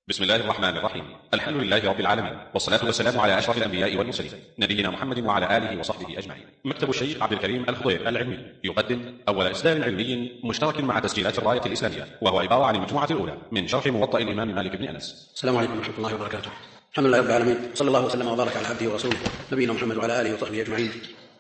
بسم الله الرحمن الرحيم. الحمد لله رب العالمين، والصلاة والسلام على أشرف الأنبياء والمرسلين نبينا محمد وعلى آله وصحبه أجمعين. مكتب الشيخ عبد الكريم الخضير العلمي يقدم أول إصدار علمي مشترك مع تسجيلات الراية الإسلامية، وهو عبارة عن المجموعة الأولى من شرح موطأ الإمام مالك بن أنس. السلام عليكم ورحمة الله وبركاته. الحمد لله رب العالمين، صلى الله وسلم وبارك على عبده ورسوله نبينا محمد وعلى آله وصحبه أجمعين.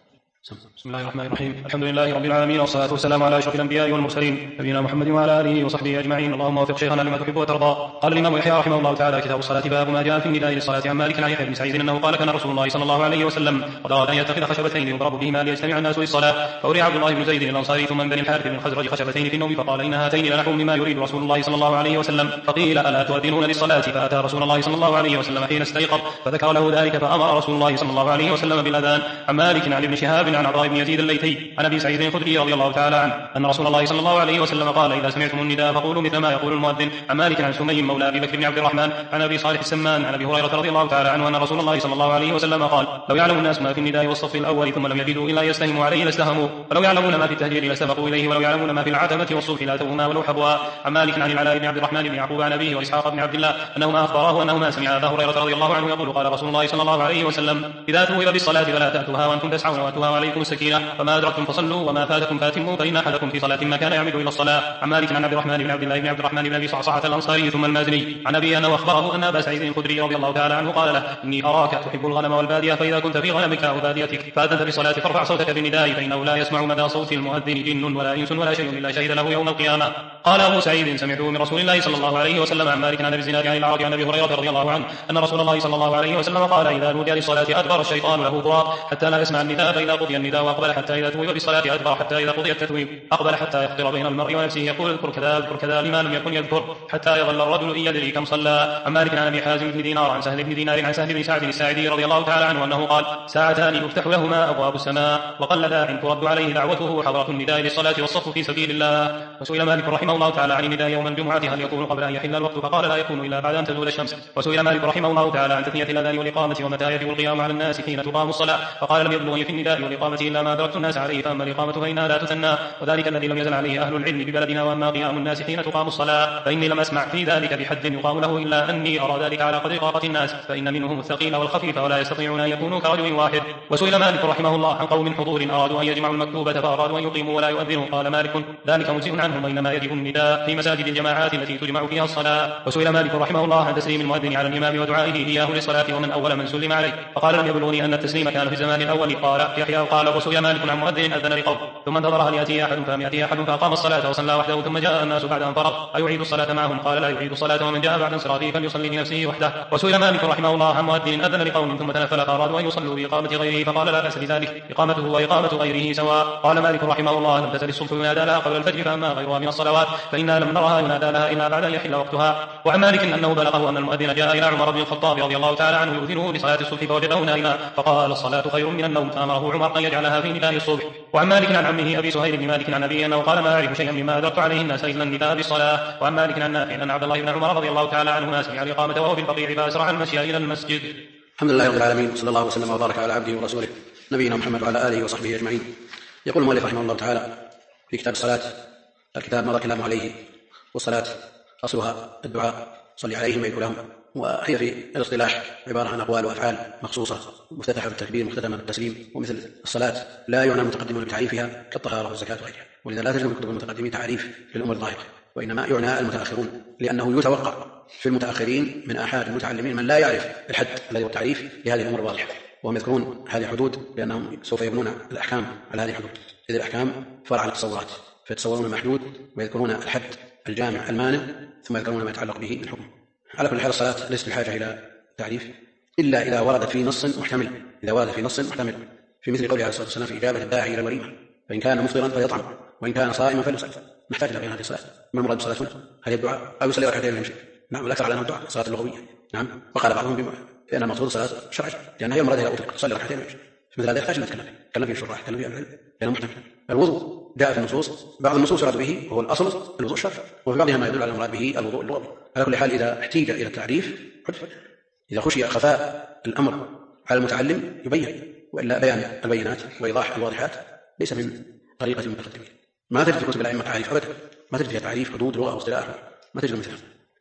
بسم الله الرحمن الرحيم. الحمد لله رب العالمين، والصلاة والسلام على أشرف الأنبياء والمرسلين نبينا محمد وعلى آله وصحبه أجمعين. اللهم وفق شيخنا لما تحب وترضى. قال الإمام يحيى رحمه الله تعالى: كتاب الصلاة، باب ما جاء في النداء للصلاة. عن مالك عن يحيى بن سعيد أنه قال: كان رسول الله صلى الله عليه وسلم قد أراد أن يتخذ خشبتين يضرب بهما ليجتمع الناس للصلاة، فأري عبد الله بن زيد الأنصاري ثم من بني الحارث بن الخزرج خشبتين في النوم، فقال: إن هاتين لنحو مما يريد رسول الله صلى الله عليه وسلم. فقيل: ألا تؤذنون للصلاة؟ فأتى رسول الله صلى الله عليه وسلم حين استيقظ فذكر له ذلك، فأمر رسول الله صلى الله عليه وسلم بالأذان. عن مالك عن ابن شهاب عن عطاء بن يزيد الليثي عن أبي سعيد الخدري رضي الله تعالى عنه أن رسول الله صلى الله عليه وسلم قال: إذا سمعتم النداء فقولوا مثل ما يقول المؤذن. عن مالك عن سمي مولى أبي بكر بن عبد الرحمن عن أبي صالح السمان عن أبي هريرة رضي الله تعالى عنه أن رسول الله صلى الله عليه وسلم قال: لو يعلم الناس ما في النداء والصف الأول ثم لم يجدوا إلا يستهموا عليه لاستهموا، ولو يعلمون ما في التهجير لاستبقوا إليه، ولو يعلمون ما في العتمة والصوف لاتوهما ولو حبوا. عن مالك عن العلاء بن عبد الرحمن بن يعقوب عن أبيه وإسحاق بن عبد الله أنهما أخبراه أنهما سمع أبا هريرة رضي الله عنه يقول: قال رسول الله صلى الله عليه وسلم: إذا ثوب بالصلاة فلا تأتوها وأنتم تسعون وأتوها وعليكم السكينة، فما أدركتم فصلوا وما فاتكم فاتموا، فإن أحدكم في صلاة ما كان يعمد إلى الصلاة. عن مالك عن عبد الرحمن بن عبد الله بن عبد الرحمن بن أبي صعصعة الأنصاري ثم المازني عن أبي أنه أخبره أن أبا سعيد الخدري رضي الله تعالى عنه قال له: إني أراك تحب الغنم والبادية، فإذا كنت في غنمك أو باديتك فأذنت بالصلاة فارفع صوتك بالنداء، فإنه لا يسمع مدى صوت المؤذن جن ولا إنس ولا شيء إلا شهد له يوم القيامة. قال أبو سعيد: سمعته من رسول الله صلى الله عليه وسلم. عن مالك عن أبي الزناد عن الأعرج عن أبي هريرة رضي الله عنه أن رسول الله صلى الله عليه وسلم قال: إذا نودي للصلاة أدبر الشيطان له ضرار حتى لا يسمع النداء، فإذا قضي النداء وأقبل حتى إذا توب بالصلاة أدبر حتى إذا قضي التتويب أقبل حتى يخطر بين المرء ونفسه يقول: اذكر كذا اذكر كذا، لما لم يكن يذكر حتى يظل الرجل إن يدري كم صلى. عن مالك عن أبي حازم بن دينار عن سهل بن دينار عن سهل بن سعد الساعدي رضي الله تعالى عنه أنه قال: ساعتان يفتح لهما أبواب السماء وقل داع ترد عليه دعوته حضرة النداء للصلاة والصف في سبيل الله. وسئل مالك رحمه الله تعالى عن النداء يوم الجمعة هل يكون قبل أن يحل الوقت؟ فقال: لا يكون إلا بعد أن تزول الشمس. وسئل مالك رحمه الله تعالى عن تثنية الأذان والإقامة ومتى يجب القيام على الناس حين تقام الصلاة، فقال: لم يبلغني في النداء والإقامة إلا ما أدركت الناس عليه، فأما الإقامة فإنها لا تثنى، وذلك الذي لم يزل عليه أهل العلم ببلدنا. وأما قيام الناس حين تقام الصلاة فإني لم أسمع في ذلك بحد يقام له، إلا أني أرى ذلك على قدر طاقة الناس، فإن منهم الثقيل والخفيف ولا يستطيعون أن يكونوا كرجل واحد. وسئل مالك رحمه الله عن قوم حضور أرادوا أن يجمعوا المكتوبة فأرادوا أن يقيموا ولا يؤذنوا، قال مالك: ذلك مجزئ عنهم، إنما يجب النداء في مساجد الجماعات التي تجمع فيها الصلاة. وسئل مالك رحمه الله عن تسليم المؤذن على الإمام ودعائه إياه للصلاة ومن أول من سلم عليه، فقال: لم يبلغني أن التسليم كان في الزمان الأول. قال يحيى: قال وسئل مالك عن مؤذن أذن لقوم ثم انتظر هل يأتي أحد، فلم يأتي أحد فأقام الصلاة وصلى وحده، ثم جاء الناس بعد أن فرغ أيعيد الصلاة معهم؟ قال: لا يعيد الصلاة، ومن جاء بعد انصرافه فليصلي لنفسه وحده. وسئل مالك رحمه الله عن مؤذن أذن لقوم ثم تنفل فأرادوا أن يصلوا بإقامة غيره، فقال: لا بأس بذلك، إقامته وإقامة غيره سواء. قال مالك رحمه الله: لم تزل الصبح ينادى لها قبل الفجر، فأما غيرها من الصلوات فإنا لم نرها ينادى لها إلا بعد أن يحل وقتها. وعن مالك أنه بلغه أن المؤذن جاء إلى عمر بن الخطاب رضي الله تعالى عنه يؤذنه لصلاة الصبح فوجده نائما، فقال: الصلاة خير من النوم، فأمره عمر أن يجعلها في نداء الصبح. وعن مالك عن عمه أبي سهيل بن مالك عن أبيه أنه قال: ما أعرف شيئا مما أدركت عليه الناس إلا النداء بالصلاة. وعن مالك عن نافع أن عبد الله بن عمر رضي الله تعالى عنهما سمع الإقامة وهو في البقيع فأسرع المشي إلى المسجد. الحمد لله رب العالمين، صلى الله وسلم وبارك على عبده ورسوله نبينا محمد وعلى آله وصحبه أجمعين. يقول المؤلف رحمه الله تعالى في كتاب الصلاة: الكتاب مضى كلامه عليه، والصلاة أصلها الدعاء، صلي عليهم ويدعو لهم، وهي في الاصطلاح عبارة عن أقوال وأفعال مخصوصة مفتتحة بالتكبير مختتمة بالتسليم. ومثل الصلاة لا يعنى المتقدمون بتعريفها كالطهارة والزكاة وغيرها، ولذا لا تجد من كتب المتقدمين تعريف للأمور الظاهرة، وإنما يعنى المتأخرون، لأنه يتوقع في المتأخرين من آحاد المتعلمين من لا يعرف الحد الذي هو التعريف لهذه الأمور الواضحة، وهم يذكرون هذه الحدود لأنهم سوف يبنون الأحكام على هذه الحدود، إذ الأحكام فرع على التصورات، فيتصورون المحدود ويذكرون الحد الجامع المانع، ثم يذكرون ما يتعلق به بالحكم. على كل حال الصلاة ليست بحاجة إلى تعريف إلا إذا ورد في نص محتمل، إذا ورد في نص محتمل، في مثل قوله عليه الصلاة والسلام في إجابة الداعي إلى الوليمة: فإن كان مفطرا فليطعم، وإن كان صائما فليصل. نحتاج إلى هذه الصلاة. ما المراد بالصلاة هنا؟ هل هي أو يصلي ركعتين ويمشي؟ نعم، والأكثر على أنها الدعاء، الصلاة اللغوية. نعم، وقال بعضهم بأن المقصود الصلاة الشرعية، لأن هي المراد إذا أطلق صلي ركعتين ويمشي. مثل هذا يحتاج إلى نتكلم فيه الشراح، نتكلم فيه العلم، لأنه محتمل. الوضوء جاء في النصوص، بعض النصوص يراد به وهو الأصل الوضوء الشرعي، وفي بعضها ما يدل على المراد به الوضوء اللغوي. على كل حال إذا احتيج إلى التعريف حدث، إذا خشي خفاء الأمر على المتعلم يبين، وإلا بيان البينات وإيضاح الواضحات ليس من طريقة المتقدمين. ما تجد في كتب الأئمة تعريف أبدا، ما تجد فيها تعريف حدود لغة واصطلاح، ما تجد مثلها.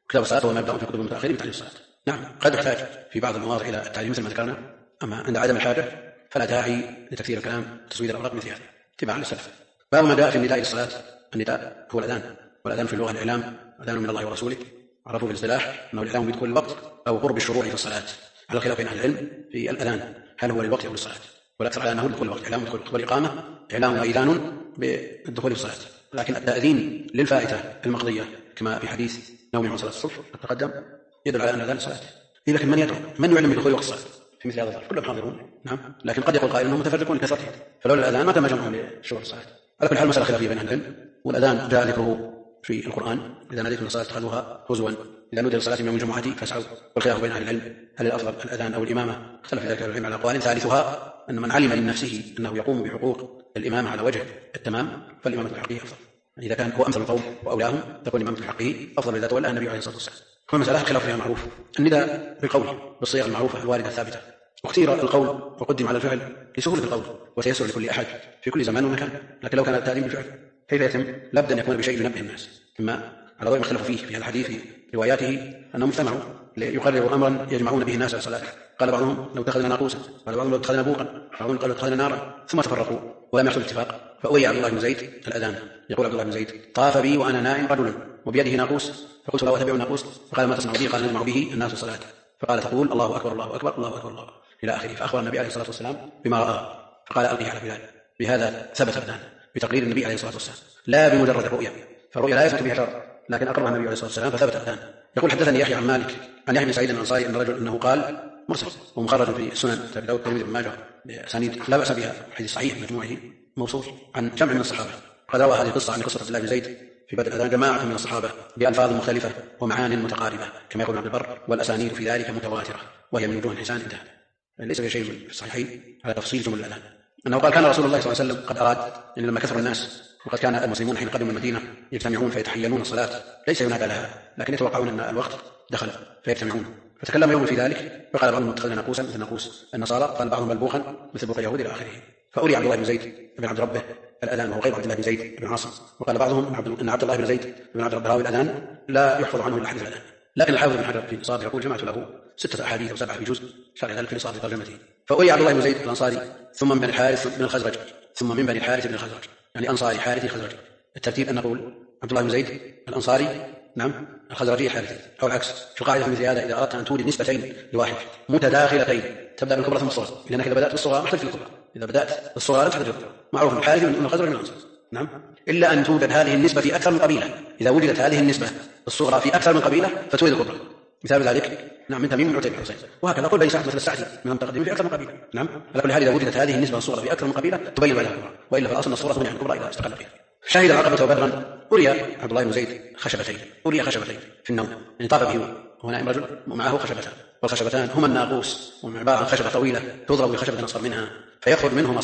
كتاب الصلاة هو ما يبدأ في كتب المتأخرين بتعليم الصلاة. نعم قد يحتاج في بعض المواضع إلى التعليم مثل ما ذكرنا، أما عند عدم الحاجة فلا داعي لتكثير الكلام وتسويد الأوراق مثل هذا اتباعا للسلف. باب ما جاء في النداء للصلاة. النداء هو الأذان، والأذان في اللغة الإعلام، أذان من الله ورسوله، عرفوا بالاصطلاح أنه الإعلام بدخول الوقت أو قرب الشروع في الصلاة، على الخلاف بين أهل العلم في الأذان هل هو للوقت أو للصلاة، والأكثر على أنه دخول الوقت، إعلام دخول الوقت، والإقامة إعلام وإذان بالدخول في الصلاة. لكن التأذين للفائتة المقضية كما في حديث نوم عن صلاة الصبح تقدم يدل على أن الأذان الصلاة. لكن من يدعو، من يعلم بدخول وقت الصلاة في مثل هذا الظرف؟ كلهم حاضرون. نعم، لكن قد يقول قائل انهم متفرقون لكثرتهم، فلولا الاذان ما تم جمعهم لشروع الصلاه. على كل حال مساله خلافيه بين العلم، والاذان جاء ذكره في القران: اذا ناديتم الصلاه اتخذوها هزوا، اذا نودي للصلاه من يوم الجمعه فاسعوا. والخلاف بين اهل العلم هل الافضل الاذان او الامامه؟ اختلف في ذلك العلم على اقوال، ثالثها ان من علم من نفسه انه يقوم بحقوق الامامه على وجه التمام فالامامه بحقه افضل. اذا كان هو امثل القوم واولاهم تكون الامامه بحقه افضل اذا تولى النبي عليه الصلاه والسلام. كل مساله الخلاف فيها معروف. النداء بالقول بالصيغ المعروفه الوارده الثابته، واختير القول وقدم على الفعل لسهولة القول وتيسر لكل أحد في كل زمان ومكان. لكن لو كان التعليم بالفعل كيف يتم؟ لابد أن يكون بشيء ينبه الناس، إما على ضوء ما اختلفوا فيه في هذا الحديث في رواياته أنهم اجتمعوا ليقرروا أمرا يجمعون به الناس على الصلاة. قال بعضهم لو اتخذنا ناقوسا، قال بعضهم لو اتخذنا بوقا، بعضهم قالوا اتخذنا نارا، ثم تفرقوا ولم يحصل اتفاق. فأوي عبد الله بن زيد الأذان، يقول عبد الله بن زيد: طاف بي وأنا نائم رجل وبيده ناقوس، فقلت لا أتبع الناقوس، فقال: ما تصنع به؟ قال: نجمع به الناس الصلاة. فقال: تقول الله أكبر الله أكبر الله أكبر الله إلى آخره. فأخبر النبي عليه الصلاة والسلام بما رأى، فقال: ألقيه على بلال. بهذا ثبت الأذان بتقرير النبي عليه الصلاة والسلام لا بمجرد الرؤيا، فالرؤيا لا يثبت بها شرع، لكن أقرها النبي عليه الصلاة والسلام فثبت الأذان. يقول: حدثني يحيى عن مالك عن يحيى بن سعيد الأنصاري أن رجل أنه قال مرسل ومخرج في السنن أبي داود والترمذي وابن ماجه بأسانيد لا بأس بها، حديث صحيح مجموعه موصول عن جمع من الصحابة. قد روى هذه القصة عن قصة عبد الله بن زيد في بدء الأذان جماعة من الصحابة بألفاظ مختلفة ومعان متقاربة كما يقول ابن عبد البر، والأسانيد في ذلك متواترة وهي من وجوه الحسان انتهى. ليس في شيء في الصحيحين على تفصيل جمل الأذان. أنه قال: كان رسول الله صلى الله عليه وسلم قد أراد أن لما كثر الناس، وقد كان المسلمون حين قدموا المدينة يجتمعون فيتحينون الصلاة ليس ينادى لها، لكن يتوقعون أن الوقت دخل فيجتمعون، فتكلم يوم في ذلك فقال بعضهم: اتخذنا ناقوسا مثل ناقوس النصارى، قال بعضهم: بل بوخا مثل بوخ اليهود إلى آخره. فأولي عبد الله بن زيد بن عبد ربه الأذان وهو غير عبد الله بن زيد بن عاصم. وقال بعضهم أن عبد الله بن زيد بن عبد ربه راوي الأذان لا يحفظ عنه إلا حديث الأذان. لكن الحافظ بن حجر في الإصابة يقول: جمعت له 6 أحاديث أو 7 في جزء شرح ذلك في الإصابة ترجمته. فأولي عبد الله بن زيد الأنصاري ثم من بني الحارث بن الخزرج ثم من بني الحارث بن الخزرج، يعني أنصاري حارثي خزرجي. الترتيب أن نقول عبد الله بن زيد الأنصاري نعم الخزرجي حارثي، أو العكس. في القاعدة في مثل هذا إذا أردت أن تولد نسبتين لواحد متداخلتين تبدأ بالكبرى ثم الصغرى، لأنك إذا بدأت بالصغرى محتاج في الكبرى، إذا بدأت بالصغرى لم تحتاج في الكبرى. معروف الحارثي من الخزرج من الأنصار نعم، إلا أن توجد هذه النسبة في أكثر من قبيلة. إذا وجدت هذه النسبة الصغرى في أكثر من قبيلة فتولد الكبرى. مثال ذلك نعم من تميم بن عتيبة الحسين، وهكذا قل بني سعد مثل السعدي من المتقدمين في أكثر من قبيلة. نعم، على كل حال إذا وجدت هذه النسبة الصغرى في أكثر من قبيلة تبين بعدها الكبرى، وإلا فالأصل الصغرى تبين الكبرى إذا استقل فيها. شهد العقبة وبدرا أري عبد الله بن زيد خشبتين، أري خشبتين في النوم، يعني طاف به وهو نائم رجل ومعه خشبتان، والخشبتان هما الناقوس، وعبارة عن خشبة طويلة تضرب بخشبة أصغر منها فيخرج منهما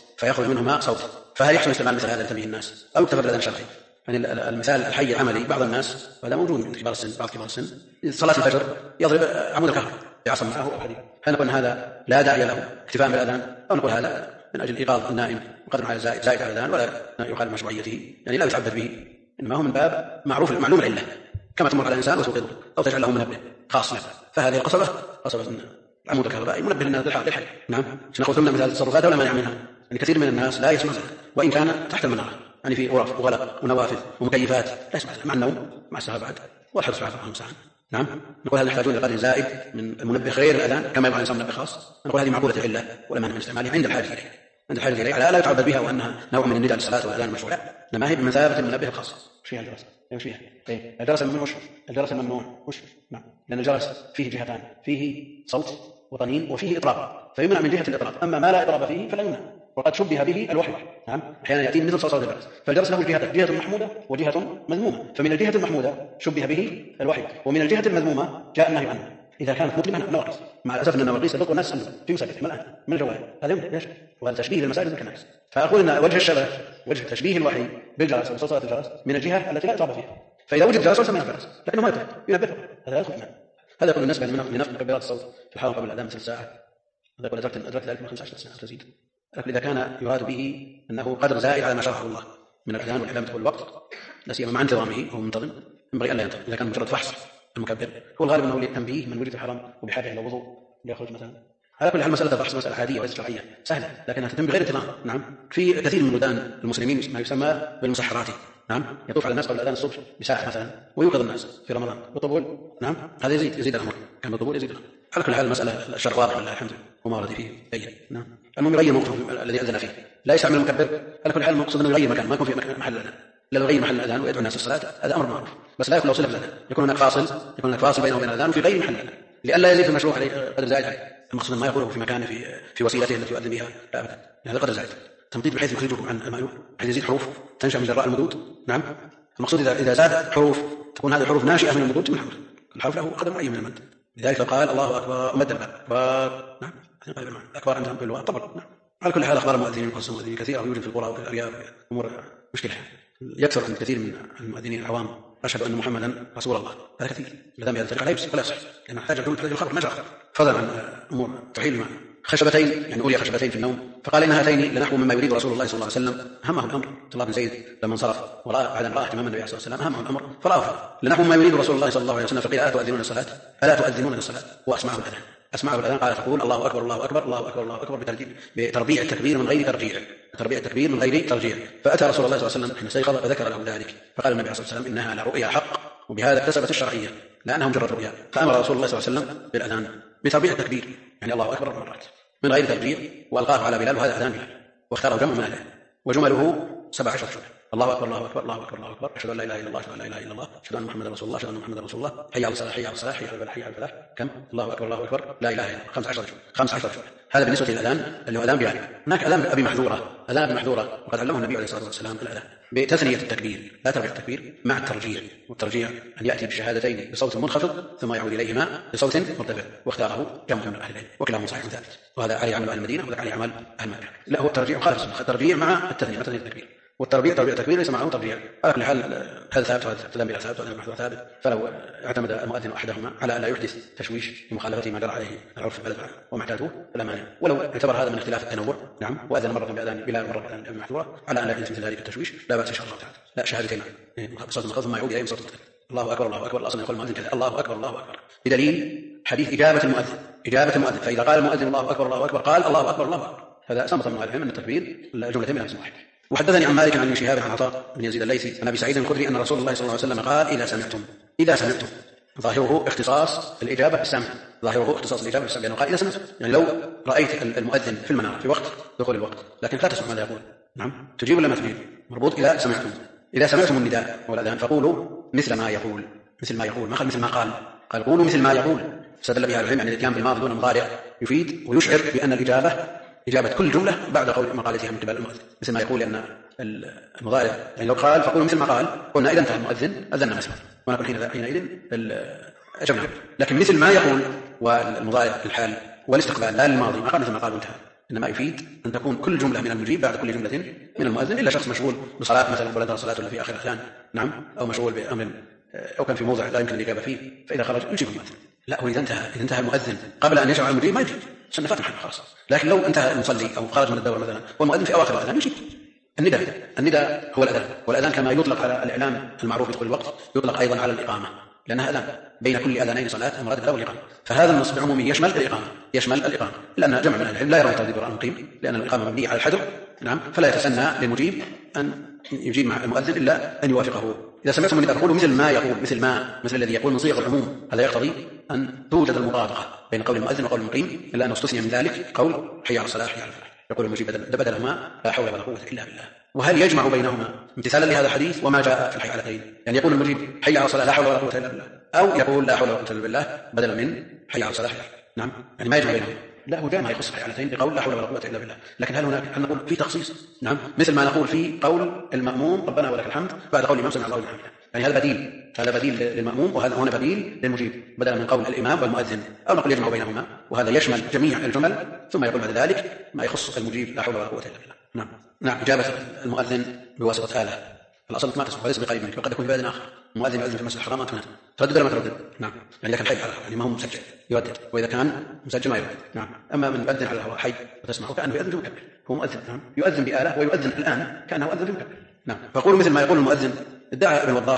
صوت. فهل يحسن استعمال مثل هذا لتنبيه الناس أو يكتفى بالأذان الشرعي؟ يعني المثال الحي العملي بعض الناس وهذا موجود من كبار السن، بعض كبار السن صلاة الفجر يضرب عمود الكهرباء يعصم معه أو حديد. هل نقول هذا لا داعي له اكتفاء بالأذان، أو نقول هذا من أجل إيقاظ النائم وقدر على زائد على الأذان ولا يخالف مشروعيته، يعني لا يتعبد به، إنما هو من باب معروف معلوم العلة، كما تمر على الإنسان وتوقظه أو تجعل له منبه خاص له. فهذه قصبة عمود الكهرباء منبه الناس للحال. نعم، نقول ثم مثال التصرفات ولا مانع منها، يعني كثير من الناس لا يسمع ذلك وإن كان تحت المنارة، يعني في غرف وغلق ونوافذ ومكيفات لا يسمع مع النوم مع السهر بعد والحرص بعد 5 ساعات. نعم، نقول هل نحتاجون إلى قدر زائد من المنبه غير الأذان كما يبغى الإنسان منبه خاص؟ نقول هذه معقولة العلة ولا مانع من استعمالها عند الحاجة إليه، على لا يتعبد بها وأنها نوع من النداء للصلاة والأذان المشروع، إنما هي بمثابة المنبه الخاص. وش فيها الجرس؟ وش فيها؟ الجرس الممنوع الجرس الممنوع وش؟ نعم، لأن الجرس فيه جهتان، فيه صوت وطنين وفيه إطراق، فيمنع من جهة الإطراق، أما ما لا إطراق فيه فلا يمنع، وقد شبه به الوحي. نعم، أحيانا يأتي مثل صوت الجرس، فالجرس له جهتان، جهة محمودة وجهة مذمومة، فمن الجهة المحمودة شبه به الوحي، ومن الجهة المذمومة جاء النهي عنه إذا كانت مظلمة نواقص. مع الأسف أن النواقص تدق الناس في مساجد من الجوال، هذا يمكن ليش؟ وهذا تشبيه للمساجد بالكنائس. فأقول أن وجه الشبه وجه تشبيه الوحي بالجرس وصوت صلاة الجرس من الجهة التي لا إطراق فيها، فإذا وجد جرس سماه الجرس لكنه ما ينبه، هذا يدخل معه. هذا يقول بالنسبة لنفس مكبرات الصوت في الحرم قبل الأذان مثل ساعة، هذا يقول أدركت ذلك من 15 سنة تزيد. لكن إذا كان يراد به أنه قدر زائد على ما شرعه الله من الأذان والإعلام والوقت لا سيما مع انتظامه وهو منتظم، ينبغي ألا ينتظم. إذا كان مجرد فحص المكبر؟ هو الغالب أنه للتنبيه من وجد الحرام وبحاجة إلى وضوء ليخرج مثلا. على كل حال مسألة الفحص مسألة عادية وليست شرعية سهلة، لكنها تتم بغير اضطرار. نعم، في كثير من بلدان المسلمين ما يسمى بالمسحرات. نعم، يطوف على الناس قبل الأذان الصبح بساعة مثلا ويوقظ الناس في رمضان بالطبول. نعم، هذا يزيد الأمر، كان بالطبول يزيد الأمر. على كل حال المسألة الشر واضح والله الحمد لله وما ورد فيه بين. نعم، المهم يغير موقفه الذي أذن فيه، لا يستعمل المكبر. على كل حال المقصود أنه يغير مكان، ما يكون في محل الأذان، لا يغير محل الأذان ويدعو الناس الصلاة، هذا أمر معروف، بس لا يكون له صلة بالأذان، يكون هناك فاصل بينه وبين الأذان وفي غير محل الأذان، لئلا يزيد في المشروع عليه قدر زائد عليه. المقصود ما يقوله في مكانه في وسيلته التي يؤذن بها، لا أبدا، هذا قدر زائد تمطيط بحيث يخرجه عن المألوف، بحيث يزيد حروف تنشأ من جراء المدود. نعم، المقصود إذا زاد حروف تكون هذه الحروف ناشئة من المدود، من الحرف له قدر معين من المد، لذلك لو قال الله أكبر مد الباء أكبر، نعم، أكبر عندهم بالواو طبعا. نعم، على كل حال أخبار المؤذنين وقصص المؤذنين كثيرة ويوجد في القرى وفي الأرياف أمور مشكلة. يكثر عند كثير من المؤذنين العوام أشهد أن محمدا رسول الله، هذا كثير، ما دام بهذه الطريقة لا يصح ولا يصح، لأن محتاج الخبر ما جاء فضلا عن أمور تحيل المعنى. خشبتين، يعني أولي خشبتين في النوم، فقال إن هاتين لنحو مما يريد رسول الله صلى الله عليه وسلم. همه الأمر، عبد الله بن زيد لما انصرف ورأى بعد أن رأى اهتمام النبي صلى الله عليه وسلم همه الأمر فرأى لنحو مما يريد رسول الله صلى الله عليه وسلم، فقيل ألا تؤذنون الصلاة وأسمعه الأذان. أسمعه الأذان قال تقول الله أكبر الله أكبر الله أكبر الله أكبر بتربيع التكبير من غير ترجيع. فأتى رسول الله صلى الله عليه وسلم حين استيقظ فذكر له ذلك، فقال النبي صلى الله عليه وسلم إنها لرؤيا حق، وبهذا اكتسبت الشرعية لأنها مجرد رؤيا. فأمر رسول الله صلى الله عليه وسلم بالأذان بتربيع التكبير، يعني الله أكبر مرات من غير ترجيع، وألقاه على بلال وهذا أذان بلال، واختاره جمع من أهله، وجمله 17 شعبة: الله أكبر الله أكبر الله أكبر الله أكبر، أشهد أن لا إله إلا الله أشهد أن لا إله إلا الله أشهد أن محمدا رسول الله أشهد أن محمدا رسول الله، حي على الصلاة حي على الصلاة حي على الفلاح حي على الفلاح. كم؟ الله أكبر الله أكبر لا إله إلا الله 15 شعبة. هذا بالنسبة للأذان اللي هو أذان بلال. هناك أذان أبي محذورة، وقد علمه النبي عليه الصلاة والسلام الأذان بتثنية التكبير، لا تربيع التكبير مع الترجيع، والترجيع أن يأتي بالشهادتين بصوت منخفض ثم يعود إليهما بصوت مرتفع، واختاره جمع من أهل العلم وكلاهما صحيح ثابت، وهذا عليه عمل أهل المدينة وهذا عليه عمل أهل مكة. لا، هو الترجيع خالص، الترجيع مع التثنية التكبير، والتربيع تربيع التكبير ليس معه ترجيع. على كل حال هذا ثابت وهذا تدام بلا ثابت وهذا محذور ثابت، فلو اعتمد المؤذن أحدهما على أن لا يحدث تشويش لمخالفة ما جرى عليه العرف في البلد ومحتاجه فلا مانع، ولو اعتبر هذا من اختلاف التنوع. نعم، وأذن مرة بأذان بلال مرة بأذان أبي محذورة على أن لا يحدث مثل ذلك التشويش لا بأس إن شاء الله تعالى. لا، شهادتين بصوت منخفض ثم يعود إليه بصوت مختلف، الله أكبر الله أكبر، الأصل يقول المؤذن كذا الله أكبر الله أكبر، بدليل حديث إجابة المؤذن، فإذا قال المؤذن الله أكبر الله أكبر قال الله أكبر الله أكبر، هذا سمط من العلم أن التكبير الجملتين من اسم واحد. وحدثني عن مالك عن ابن شهاب عن عطاء بن يزيد الليثي عن ابي سعيد الخدري ان رسول الله صلى الله عليه وسلم قال اذا سمعتم، ظاهره اختصاص الاجابه بالسمع، لانه قال اذا سمعتم، يعني لو رايت المؤذن في المناره في وقت دخول الوقت لكن لا تسمع ماذا يقول، نعم، تجيب ولا ما تجيب؟ مربوط اذا سمعتم النداء والاذان فقولوا مثل ما يقول، ما قال مثل ما قال قولوا مثل ما يقول. استدل بها العلم، يعني الاتيان بالماضي دون المضارع يفيد ويشعر بان إجابة كل جملة بعد قول مقالتها من قبل المؤذن، مثل ما يقول، لأن المضارع يعني لو قال فقولوا مثل ما قال قلنا إذا انتهى المؤذن أذنا مسمع ونقول حينئذ أجبنا، لكن مثل ما يقول والمضارع الحال والاستقبال لا للماضي، ما قال مثل ما قال وانتهى، إنما يفيد أن تكون كل جملة من المجيب بعد كل جملة من المؤذن، إلا شخص مشغول بصلاة مثلا ولا صلاة ولا في آخر الأذان، نعم، أو مشغول بأمر أو كان في موضع لا يمكن الإجابة فيه، فإذا خرج يجيب المؤذن. لا، هو إذا انتهى المؤذن قبل أن يشرع المجيب ما يجيب، سنفات محل خلاص. لكن لو انتهى المصلي أو خرج من الدورة مثلا والمؤذن في أواخر الأذان يجيب. النداء هو الأذان، والأذان كما يطلق على الإعلام المعروف بدخول الوقت يطلق أيضا على الإقامة، لأنها أذان بين كل أذانين صلاة المراد له الإقامة، فهذا النص بعمومه يشمل الإقامة، لأن جمع من العلم لا يرون ترديد وراء المقيم، لأن الإقامة مبنية على الحذر، نعم، فلا يتسنى للمجيب أن يجيب مع المؤذن إلا أن يوافقه. إذا سمعتم النداء فقولوا مثل ما يقول، مثل الذي يقول من صيغ العموم، هذا يقتضي أن توجد المطابقة بين قول المؤذن وقول المقيم، إلا أن استثني من ذلك قول حي على الصلاة حي على الفلاح، يقول المجيب بدلهما لا حول ولا قوة إلا بالله. وهل يجمع بينهما امتثالا لهذا الحديث وما جاء في الحيالتين؟ يعني يقول المجيب حي على الصلاة لا حول ولا قوة إلا بالله، أو يقول لا حول ولا قوة إلا بالله بدلا من حي على الصلاة. نعم، يعني ما يجمع بينهما، لا، هو جاء ما يخص الحيالتين بقول لا حول ولا قوة إلا بالله، لكن هل نقول في تخصيص؟ نعم، مثل ما نقول في قول المأموم ربنا ولك الحمد بعد قول الإمام سمع الله لمن حمده، يعني هذا بديل للمأموم، وهذا هنا بديل للمجيب بدلا من قول الإمام والمؤذن، أو نقول يجمع بينهما، وهذا يشمل جميع الجمل، ثم يقول بعد ذلك ما يخص المجيب لا حول ولا قوة إلا بالله. نعم، إجابة المؤذن بواسطة آلة، الأصل ما تسمع وليس بقريب منك، وقد يكون في بلد آخر المؤذن يؤذن في المسجد الحرام وأنت هناك، تردد ولا ما تردد؟ نعم، يعني إذا كان حي على يعني ما هو مسجل يردد، وإذا كان مسجل ما يردد. نعم، أما من يؤذن على الهواء حي وتسمعه كأنه يؤذن بمكبر، هو مؤذن، نعم، يؤذن بآلة ويؤذن الآن كأنه يؤذن بمكبر. نعم، فقولوا مثل ما يقول المؤذن. ادعى ابن وضاح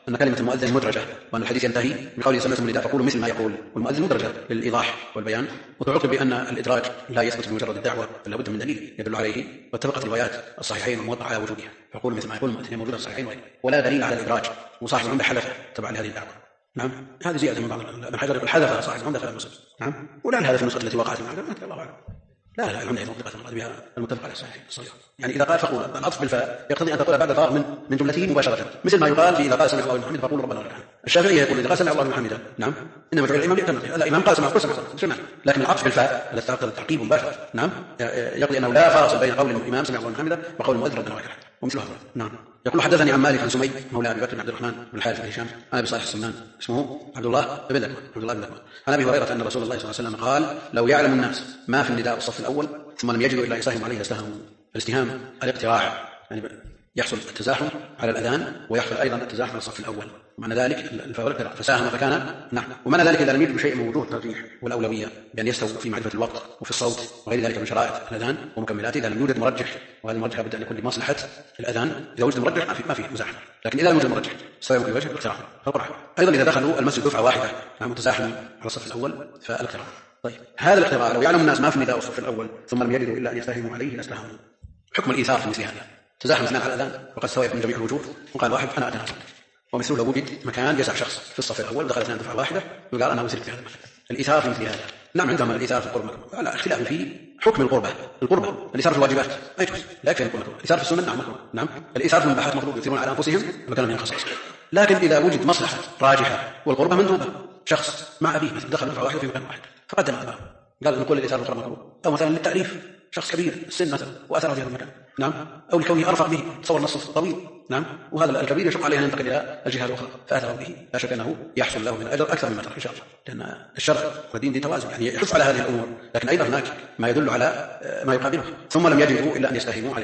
أن كلمة المؤذن مدرجة، وأن الحديث ينتهي بقوله سمعتم النداء فقولوا مثل ما يقول، والمؤذن مدرجة للإيضاح والبيان. وتعقب بأن الإدراج لا يثبت بمجرد الدعوة بل لابد من دليل يدل عليه، واتفقت الروايات الصحيحين والموضحة على وجودها، فقولوا مثل ما يقول المؤذن موجودة في الصحيحين ولا دليل على الإدراج، وصاحب العمدة حلف تبع لهذه الدعوة. نعم، هذه زيادة من بعض ابن حجر يقول حذف صاحب العمدة خلاف مسلم. نعم، ولعل هذا في النسخة التي وقعت معنا، الله أعلم. لا العمدة مطلقة المراد بها المتفق على الصحيح. يعني إذا قال فقول العطف بالفاء يقتضي أن تقول بعد الفاء من جملته مباشرة، مثل ما يقال في إذا قال سمع الله لمن حمده فقول ربنا ولك الحمد. الشافعي يقول إذا قال سمع الله لمن حمده نعم إنما جعل الإمام ليؤتم به، الإمام قال سمع الله، لكن العطف بالفاء الذي تقتضي التعقيب مباشرة نعم يقضي أنه لا فاصل بين قول الإمام سمع الله لمن حمده وقول المؤذن ربنا ولك الحمد ومثله. نعم. يقول حدثني عن مالك عن سمي مولى أبي بكر بن عبد الرحمن بن الحارث بن هشام عن أبي صالح السمان اسمه عبد الله بن لقمان عن أبي هريرة أن رسول الله صلى الله عليه وسلم قال لو يعلم الناس ما في النداء والصف الأول ثم لم يجدوا إلا يساهم عليه لاستهموا. الاستهام الاقتراع، يعني يحصل التزاحم على الأذان ويحصل أيضا التزاحم على الصف الأول، ومعنى ذلك الاقتراع فساهم فكان نعم. ومعنى ذلك إذا لم يجد شيء من وجوه الترجيح والأولوية بأن يستووا في معرفة الوقت وفي الصوت وغير ذلك من شرائط الأذان ومكملاته، إذا لم يوجد مرجح، وهذا المرجح لابد أن يكون لمصلحة الأذان، إذا وجد مرجح ما في مزاحمة، لكن إذا لم يوجد مرجح سواء في وجه الاقتراع فالقرعة. أيضا إذا دخلوا المسجد دفعة واحدة متزاحم على الصف الأول فالاقتراع. طيب هذا الاقتراع لو يعلم الناس ما في النداء والصف الأول ثم لم يجدوا إلا أن يستهموا عليه لاستهموا. حكم الإيثار في مثل هذا تزاحم اثنان على الأذان وقد استوى من جميع الوجوه وقال واحد أنا أتنازل، ومثله لو وجد مكان يسع شخص في الصف الأول دخل اثنان دفعة واحدة يقال أنا أوثق في هذا المكان. الإيثار في مثل هذا نعم عندهم الإيثار في القربة على اختلاف في حكم القربة الإيثار في الواجبات لا يجوز لا يكفي القربة، الإيثار في السنة نعم الإيثار في المباحات مطلوب يؤثرون على أنفسهم وكان من الخصائص، لكن إذا وجد مصلحة راجحة والقربة مندوبة، شخص مع أبيه مثلا دخل دفعة واحدة في مكان واحد فقدم أباه قال نقول الإيثار في القربة مطلوب، أو مثلا للتعريف شخص كبير السن مثلا وأثر في هذا المكان نعم، أو لكونه أرفع به تصور نصف طويل نعم، وهذا الكبير يشق عليه أن ينتقل إلى الجهة الأخرى فأثر به، لا شك أنه يحصل له من الأجر أكثر مما ترك إن شاء الله، لأن الشرع والدين دين توازن يعني يحث على هذه الأمور، لكن أيضا هناك ما يدل على ما يقابله. ثم لم يجدوا إلا أن يستهموا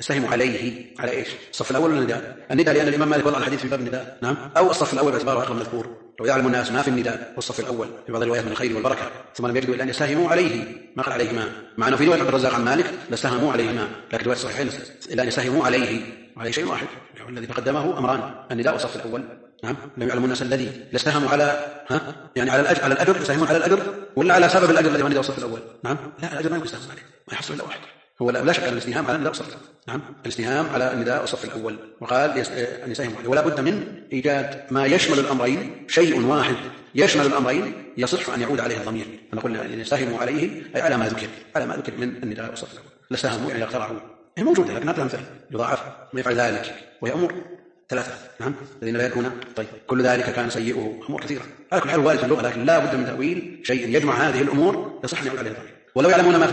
عليه على إيش؟ الصف الأول النداء لأن الإمام مالك وضع الحديث في باب النداء نعم، أو الصف الأول باعتباره أقرب مذكور. لو يعلم الناس ما في النداء والصف الأول في بعض الروايات من الخير والبركة ثم لم يجدوا إلا أن يستهموا عليه، ما قال عليهما، مع أنه في رواية عبد الرزاق عن مالك لاستهموا عليهما، لكن رواية الصحيحين إلا أن يستهموا عليه شيء واحد الذي تقدمه أمران النداء والصف الأول نعم. لم يعلم الناس الذي لاستهموا على يعني على الأجر يستهمون على الأجر ولا على سبب الأجر الذي هو النداء والصف الأول نعم، لا الأجر ما يستهمون عليه ما يحصل إلا واحد، هو لا شك أن الاستهام على النداء والصف نعم، الاستهام على النداء والصف الأول، وقال أن يستهموا عليه، ولا بد من إيجاد ما يشمل الأمرين، شيء واحد يشمل الأمرين يصح أن يعود عليه الضمير، فنقول أن يستهموا عليه أي على ما ذكر من النداء والصف الأول. لاستهموا يعني اقترعوا هي موجودة لكن هذا مثل يضاعف ويفعل ذلك وهي أمور ثلاثة نعم الذين لا يكون. طيب كل ذلك كان سيئه أمور كثيرة على كل حال وارد في اللغة، لكن لا بد من تأويل شيء يجمع هذه الأمور يصح أن يعود عليه الضمير. ولو يعلمون ما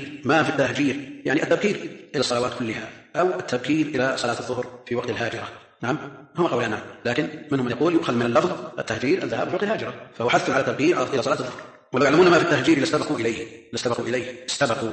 في التهجير يعني التبكير إلى الصلوات كلها أو التبكير إلى صلاة الظهر في وقت الهاجرة نعم، هم قولان نعم، لكن منهم من يقول يؤخذ من اللفظ التهجير الذهاب في وقت الهاجرة فهو حث على التبكير إلى صلاة الظهر. ولو يعلمون ما في التهجير لاستبقوا إليه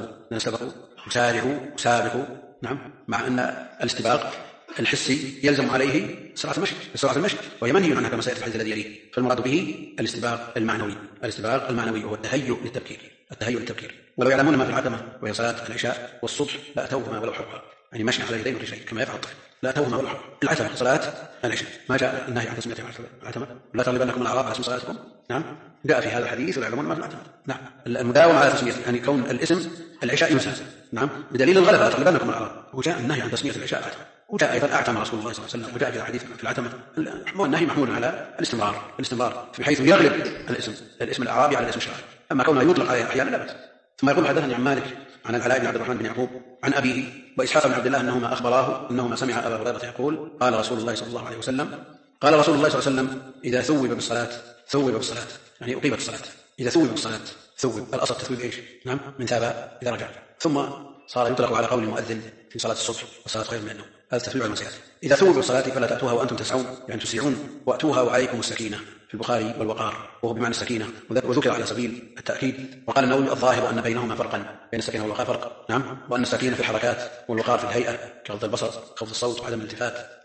سابقوا نعم، مع أن الاستباق الحسي يلزم عليه سرعة المشي وهي منهي عنها كما سيأتي الحديث الذي يليه، فالمراد به الاستباق المعنوي وهو التهيؤ للتبكير. ولو يعلمون ما في العتمة وهي صلاة العشاء والصبح لأتوهما ولو حقا، يعني مشي على يدين شيء كما يفعل الطفل، لأتوهما ولو حقا. العتمة صلاة العشاء ما جاء النهي عن تسميتها العتمة، لا تغلبنكم الأعراب على اسم صلاتكم نعم، جاء في هذا الحديث ولا يعلمون ما في العتمة نعم، المداومة على تسمية يعني كون الاسم العشاء ينسى نعم بدليل الغلبة لا تغلبنكم الأعراب، وجاء النهي عن تسمية العشاء العتمة، وجاء أيضا أعتم رسول الله صلى الله عليه وسلم، وجاء في الحديث في العتمة النهي محمول على الاستمرار بحيث يغلب الاسم الأعرابي على الاسم الشرعي، أما كونه يطلق عليه أحيانا لا بأس. ثم يقول حدثني عن مالك عن العلاء بن عبد الرحمن بن يعقوب عن أبيه وإسحاق بن عبد الله أنهما أخبراه أنهما سمع أبا هريرة يقول قال رسول الله صلى الله عليه وسلم إذا ثوب بالصلاة يعني أقيمت الصلاة، إذا ثوب بالصلاة ثوب الأصل تثويب إيش نعم من ثاب إذا رجع، ثم صار يطلق على قول المؤذن في صلاة الصبح وصلاة خير من النوم، هذا تثويب على المسيئات. إذا ثوب بالصلاة فلا تأتوها وأنتم تسعون يعني تسيعون، وأتوها وعليكم السكينة في البخاري والوقار وهو بمعنى السكينة وذكر على سبيل التأكيد. وقال النووي الظاهر أن بينهما فرقا بين السكينة والوقار فرق نعم، وأن السكينة في الحركات والوقار في الهيئة كغض البصر خفض الصوت وعدم الالتفات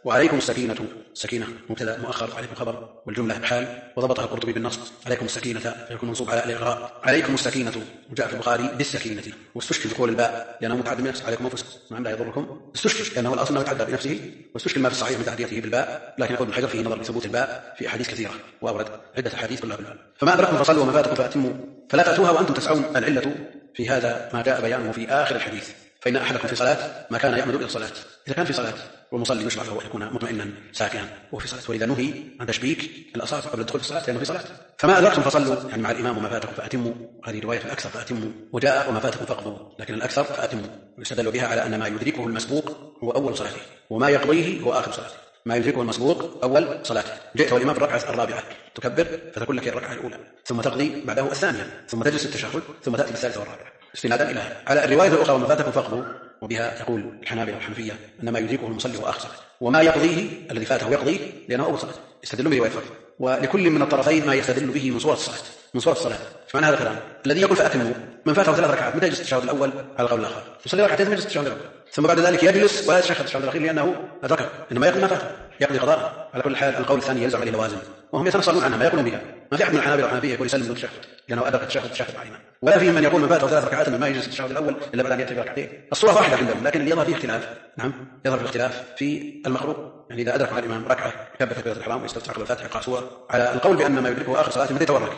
وعليكم السكينة مبتدأ مؤخر، عليكم خبر، والجملة حال، وضبطها القرطبي بالنص. عليكم السكينة فيكون منصوب على الإغراء. عليكم السكينة وجاء في البخاري بالسكينة، واستشكل بقول الباء لأنه متعدى بنفسه. عليكم أنفسكم لا يضركم، استشكل لأنه الأصل أنه يتعدى بنفسه، واستشكل ما في الصحيح من تعديته بالباء، لكن يقول ابن حجر فيه نظر لثبوت الباء في أحاديث كثيرة، وأورد عدة أحاديث كلها بالباء. فما أدركتم فصلوا وما فاتكم فأتموا فلا تأتوها وأنتم تسعون. العلة في هذا ما جاء بيانه في آخر الحديث، فإن أحدكم في صلاة ما كان يعمد إلى الصلاة. إذا كان في صلاة والمصلي يشرع له أن يكون مطمئنا ساكنا وهو في صلاة، ولذا نهي عن تشبيك الأصابع قبل الدخول في الصلاة لأنه في صلاة. فما أدركتم فصلوا يعني مع الإمام، وما فاتكم فأتموا، هذه رواية الأكثر فأتموا، وجاء وما فاتكم فاقضوا، لكن الأكثر فأتموا، ويستدل بها على أن ما يدركه المسبوق هو أول صلاته، وما يقضيه هو آخر صلاته. ما يدركه المسبوق أول صلاته، جئت والإمام في الركعة الرابعة تكبر فتكون لك الركعة الأولى، ثم تقضي بعده الثانية، ثم تجلس التشهد، ثم تأتي بالثالثة والرابعة استنادا إلى على الرواية الأخرى وما فاتكم فاقضوا، وبها يقول الحنابلة والحنفية أن ما يدركه المصلي هو آخر صلاته، وما يقضيه الذي فاته يقضيه لأنه أول صلاة. يستدل برواية فرق، ولكل من الطرفين ما يستدل به من صورة الصلاة، من صورة الصلاة. فمعنى هذا الكلام الذي يقول فأتموا، من فاته 3 ركعات متى يجلس التشهد الأول على القول الآخر، يصلي ركعتين يجلس التشهد الأول، ثم بعد ذلك يجلس ولا يتشهد التشهد الأخير لأنه أدركه، إنما يقضي ما فاته، يقضي قضاء. على كل حال القول الثاني يلزم عليه لوازم، وهم يتنصرون عنها ما يقولون بها. ما في أحد من الحنابلة والحنفية يقول يسلم التشهد لأنه أدرك التشهد مع الإمام، ولا فيهم من يقول من فاته 3 ركعات ما يجلس التشهد الأول إلا بعد أن يأتي بركعتين. الصورة واحدة عندهم، لكن اللي يظهر فيه اختلاف. نعم، يظهر فيه اختلاف في المقروء، يعني إذا أدرك مع الإمام ركعة يكبر تكبيرة الإحرام ويستفتح قبل الفاتحة يقرأ سورة. على القول بأن ما يدركه آخر صلاة متى يتورك